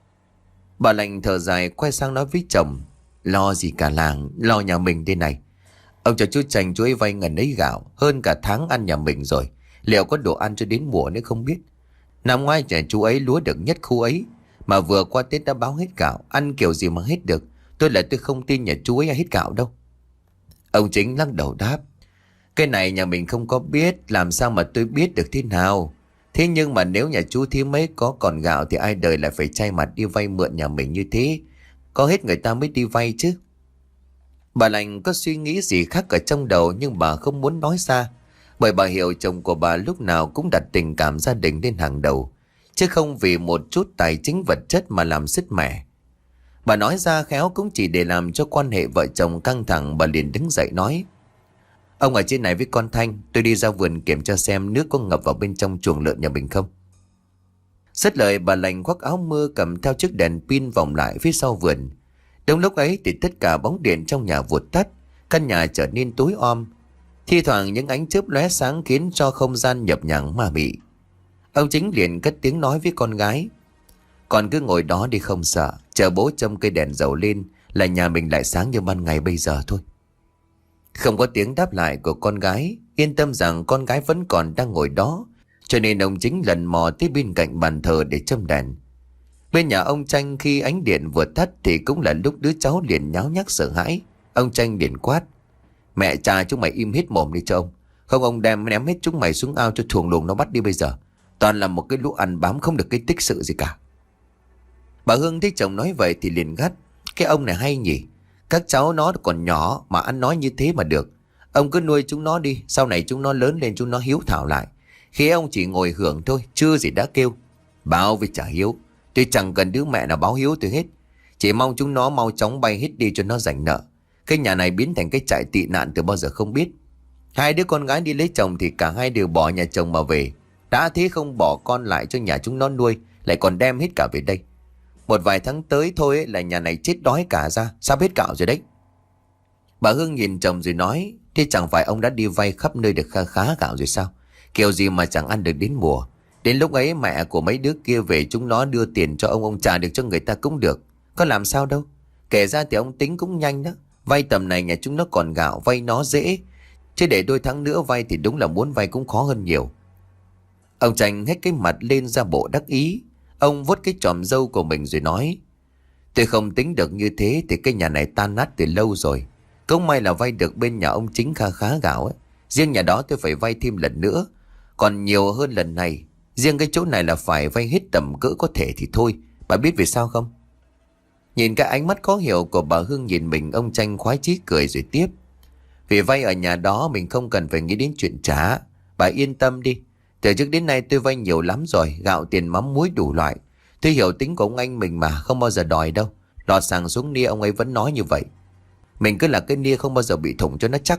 Bà lành thở dài quay sang nói với chồng: Lo gì cả làng, lo nhà mình đây này. Ông cho chú Tranh chú ấy vay ngần ấy gạo, hơn cả tháng ăn nhà mình rồi. Liệu có đồ ăn cho đến mùa nữa không biết. Năm ngoái nhà chú ấy lúa được nhất khu ấy, mà vừa qua Tết đã báo hết gạo. Ăn kiểu gì mà hết được. Tôi là tôi không tin nhà chú ấy hết gạo đâu. Ông Chính lắc đầu đáp: Cái này nhà mình không có biết, làm sao mà tôi biết được thế nào. Thế nhưng mà nếu nhà chú thím ấy có còn gạo thì ai đời lại phải chay mặt đi vay mượn nhà mình như thế. Có hết người ta mới đi vay chứ. Bà lành có suy nghĩ gì khác ở trong đầu nhưng bà không muốn nói ra. Bởi bà hiểu chồng của bà lúc nào cũng đặt tình cảm gia đình lên hàng đầu, chứ không vì một chút tài chính vật chất mà làm sứt mẻ. Bà nói ra khéo cũng chỉ để làm cho quan hệ vợ chồng căng thẳng. Bà liền đứng dậy nói: Ông ở trên này với con Thanh, tôi đi ra vườn kiểm tra xem nước có ngập vào bên trong chuồng lợn nhà mình không. Dứt lời bà lành khoác áo mưa cầm theo chiếc đèn pin vòng lại phía sau vườn. Đúng lúc ấy thì tất cả bóng điện trong nhà vụt tắt, căn nhà trở nên tối om. Thi thoảng những ánh chớp lóe sáng khiến cho không gian nhập nhằng ma mị. Ông Chính liền cất tiếng nói với con gái: "Con cứ ngồi đó đi, không sợ. Chờ bố châm cây đèn dầu lên là nhà mình lại sáng như ban ngày bây giờ thôi." Không có tiếng đáp lại của con gái. Yên tâm rằng con gái vẫn còn đang ngồi đó, cho nên ông Chính lần mò tới bên cạnh bàn thờ để châm đèn. Bên nhà ông Tranh khi ánh điện vừa tắt thì cũng là lúc đứa cháu liền nháo nhác sợ hãi. Ông Tranh liền quát: "Mẹ cha chúng mày im hết mồm đi cho ông. Không ông đem ném hết chúng mày xuống ao cho thuồng luồng nó bắt đi bây giờ. Toàn là một cái lũ ăn bám không được cái tích sự gì cả." Bà Hương thấy chồng nói vậy thì liền gắt: "Cái ông này hay nhỉ. Các cháu nó còn nhỏ mà ăn nói như thế mà được. Ông cứ nuôi chúng nó đi, sau này chúng nó lớn lên chúng nó hiếu thảo lại. Khi ông chỉ ngồi hưởng thôi, chưa gì đã kêu. Báo với chả hiếu. Tôi chẳng cần đứa mẹ nào báo hiếu tôi hết. Chỉ mong chúng nó mau chóng bay hết đi cho nó rảnh nợ. Cái nhà này biến thành cái trại tị nạn từ bao giờ không biết. Hai đứa con gái đi lấy chồng thì cả hai đều bỏ nhà chồng mà về. Đã thế không bỏ con lại cho nhà chúng nó nuôi, lại còn đem hết cả về đây. Một vài tháng tới thôi ấy, là nhà này chết đói cả ra, sắp hết gạo rồi đấy." Bà Hương nhìn chồng rồi nói: "Thế chẳng phải ông đã đi vay khắp nơi được kha khá gạo rồi sao? Kiểu gì mà chẳng ăn được đến mùa. Đến lúc ấy mẹ của mấy đứa kia về chúng nó đưa tiền cho ông, ông trả được cho người ta cũng được. Có làm sao đâu. Kể ra thì ông tính cũng nhanh đó. Vay tầm này nhà chúng nó còn gạo, vay nó dễ. Chứ để đôi tháng nữa vay thì đúng là muốn vay cũng khó hơn nhiều." Ông Tranh hết cái mặt lên ra bộ đắc ý. Ông vuốt cái chòm râu của mình rồi nói: "Tôi không tính được như thế thì cái nhà này tan nát từ lâu rồi. Cũng may là vay được bên nhà ông Chính kha khá gạo ấy. Riêng nhà đó tôi phải vay thêm lần nữa, còn nhiều hơn lần này. Riêng cái chỗ này là phải vay hết tầm cỡ có thể thì thôi. Bà biết vì sao không?" Nhìn cái ánh mắt khó hiểu của bà Hương nhìn mình, ông Tranh khoái chí cười rồi tiếp: "Vì vay ở nhà đó mình không cần phải nghĩ đến chuyện trả. Bà yên tâm đi. Từ trước đến nay tôi vay nhiều lắm rồi, gạo tiền mắm muối đủ loại. Tôi hiểu tính của ông anh mình mà, không bao giờ đòi đâu. Lọt sàng xuống nia ông ấy vẫn nói như vậy. Mình cứ là cái nia không bao giờ bị thủng cho nó chắc."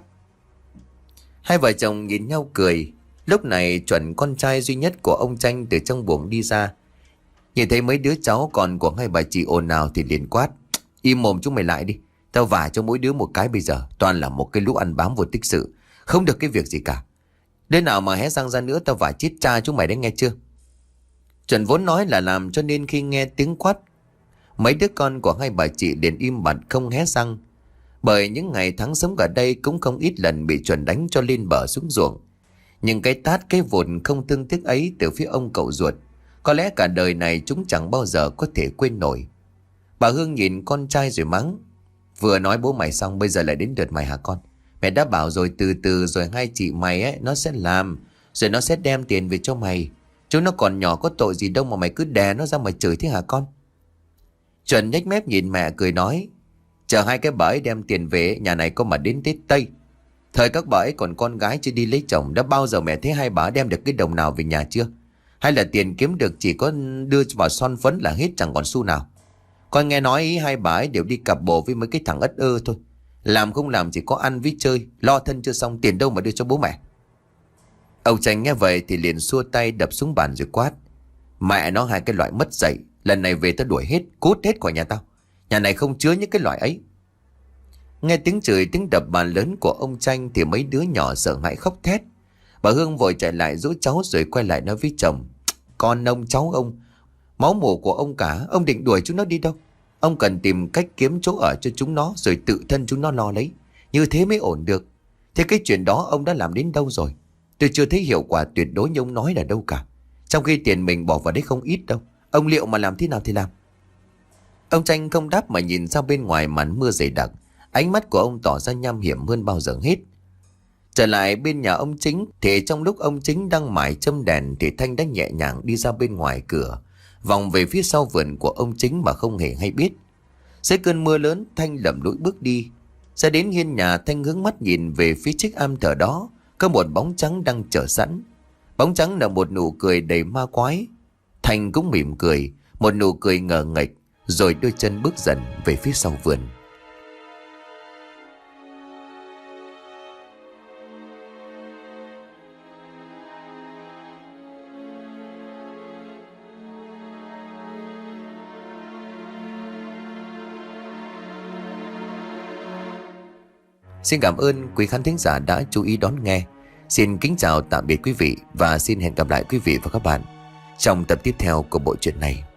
Hai vợ chồng nhìn nhau cười. Lúc này Chuẩn, con trai duy nhất của ông Tranh, từ trong buồng đi ra. Nhìn thấy mấy đứa cháu còn của hai bà chị ồn ào thì liền quát: "Im mồm chúng mày lại đi. Tao vả cho mỗi đứa một cái bây giờ. Toàn là một cái lũ ăn bám vô tích sự, không được cái việc gì cả. Đứa nào mà hé răng ra nữa tao vả chết cha chúng mày đấy, nghe chưa?" Chuẩn vốn nói là làm, cho nên khi nghe tiếng quát, mấy đứa con của hai bà chị liền im bặt không hé răng. Bởi những ngày tháng sống ở đây cũng không ít lần bị Chuẩn đánh cho lên bờ xuống ruộng. Nhưng cái tát cái vụn không thương tiếc ấy từ phía ông cậu ruột, có lẽ cả đời này chúng chẳng bao giờ có thể quên nổi. Bà Hương nhìn con trai rồi mắng: "Vừa nói bố mày xong bây giờ lại đến lượt mày hả con? Mẹ đã bảo rồi, từ từ rồi hai chị mày ấy nó sẽ làm, rồi nó sẽ đem tiền về cho mày. Chúng nó còn nhỏ có tội gì đâu mà mày cứ đè nó ra mà chửi thế hả con?" Chuẩn nhếch mép nhìn mẹ cười nói: "Chờ hai cái bà ấy đem tiền về, nhà này có mà đến Tết Tây. Thời các bà ấy còn con gái chưa đi lấy chồng, đã bao giờ mẹ thấy hai bà đem được cái đồng nào về nhà chưa? Hay là tiền kiếm được chỉ có đưa vào son phấn là hết, chẳng còn xu nào? Con nghe nói ý hai bà ấy đều đi cặp bồ với mấy cái thằng ất ơ thôi. Làm không làm chỉ có ăn với chơi, lo thân chưa xong, tiền đâu mà đưa cho bố mẹ." Ông Tranh nghe vậy thì liền xua tay đập xuống bàn rồi quát: "Mẹ nó hai cái loại mất dạy, lần này về tao đuổi hết, cút hết khỏi nhà tao. Nhà này không chứa những cái loại ấy." Nghe tiếng chửi, tiếng đập bàn lớn của ông Tranh thì mấy đứa nhỏ sợ hãi khóc thét. Bà Hương vội chạy lại dỗ cháu rồi quay lại nói với chồng: "Con ông, cháu ông, máu mủ của ông cả, ông định đuổi chúng nó đi đâu? Ông cần tìm cách kiếm chỗ ở cho chúng nó, rồi tự thân chúng nó lo lấy. Như thế mới ổn được. Thế cái chuyện đó ông đã làm đến đâu rồi? Tôi chưa thấy hiệu quả tuyệt đối như ông nói là đâu cả. Trong khi tiền mình bỏ vào đấy không ít đâu. Ông liệu mà làm thế nào thì làm." Ông Tranh không đáp mà nhìn ra bên ngoài màn mưa dày đặc. Ánh mắt của ông tỏ ra nham hiểm hơn bao giờ hết. Trở lại bên nhà ông Chính thì trong lúc ông Chính đang mải châm đèn thì Thanh đã nhẹ nhàng đi ra bên ngoài cửa, vòng về phía sau vườn của ông Chính mà không hề hay biết. Dưới cơn mưa lớn, Thanh lầm lũi bước đi. Ra đến hiên nhà, Thanh hướng mắt nhìn về phía chiếc am thờ đó, có một bóng trắng đang chờ sẵn. Bóng trắng là một nụ cười đầy ma quái. Thanh cũng mỉm cười, một nụ cười ngờ nghệch, rồi đôi chân bước dần về phía sau vườn. Xin cảm ơn quý khán thính giả đã chú ý đón nghe. Xin kính chào tạm biệt quý vị và xin hẹn gặp lại quý vị và các bạn trong tập tiếp theo của bộ truyện này.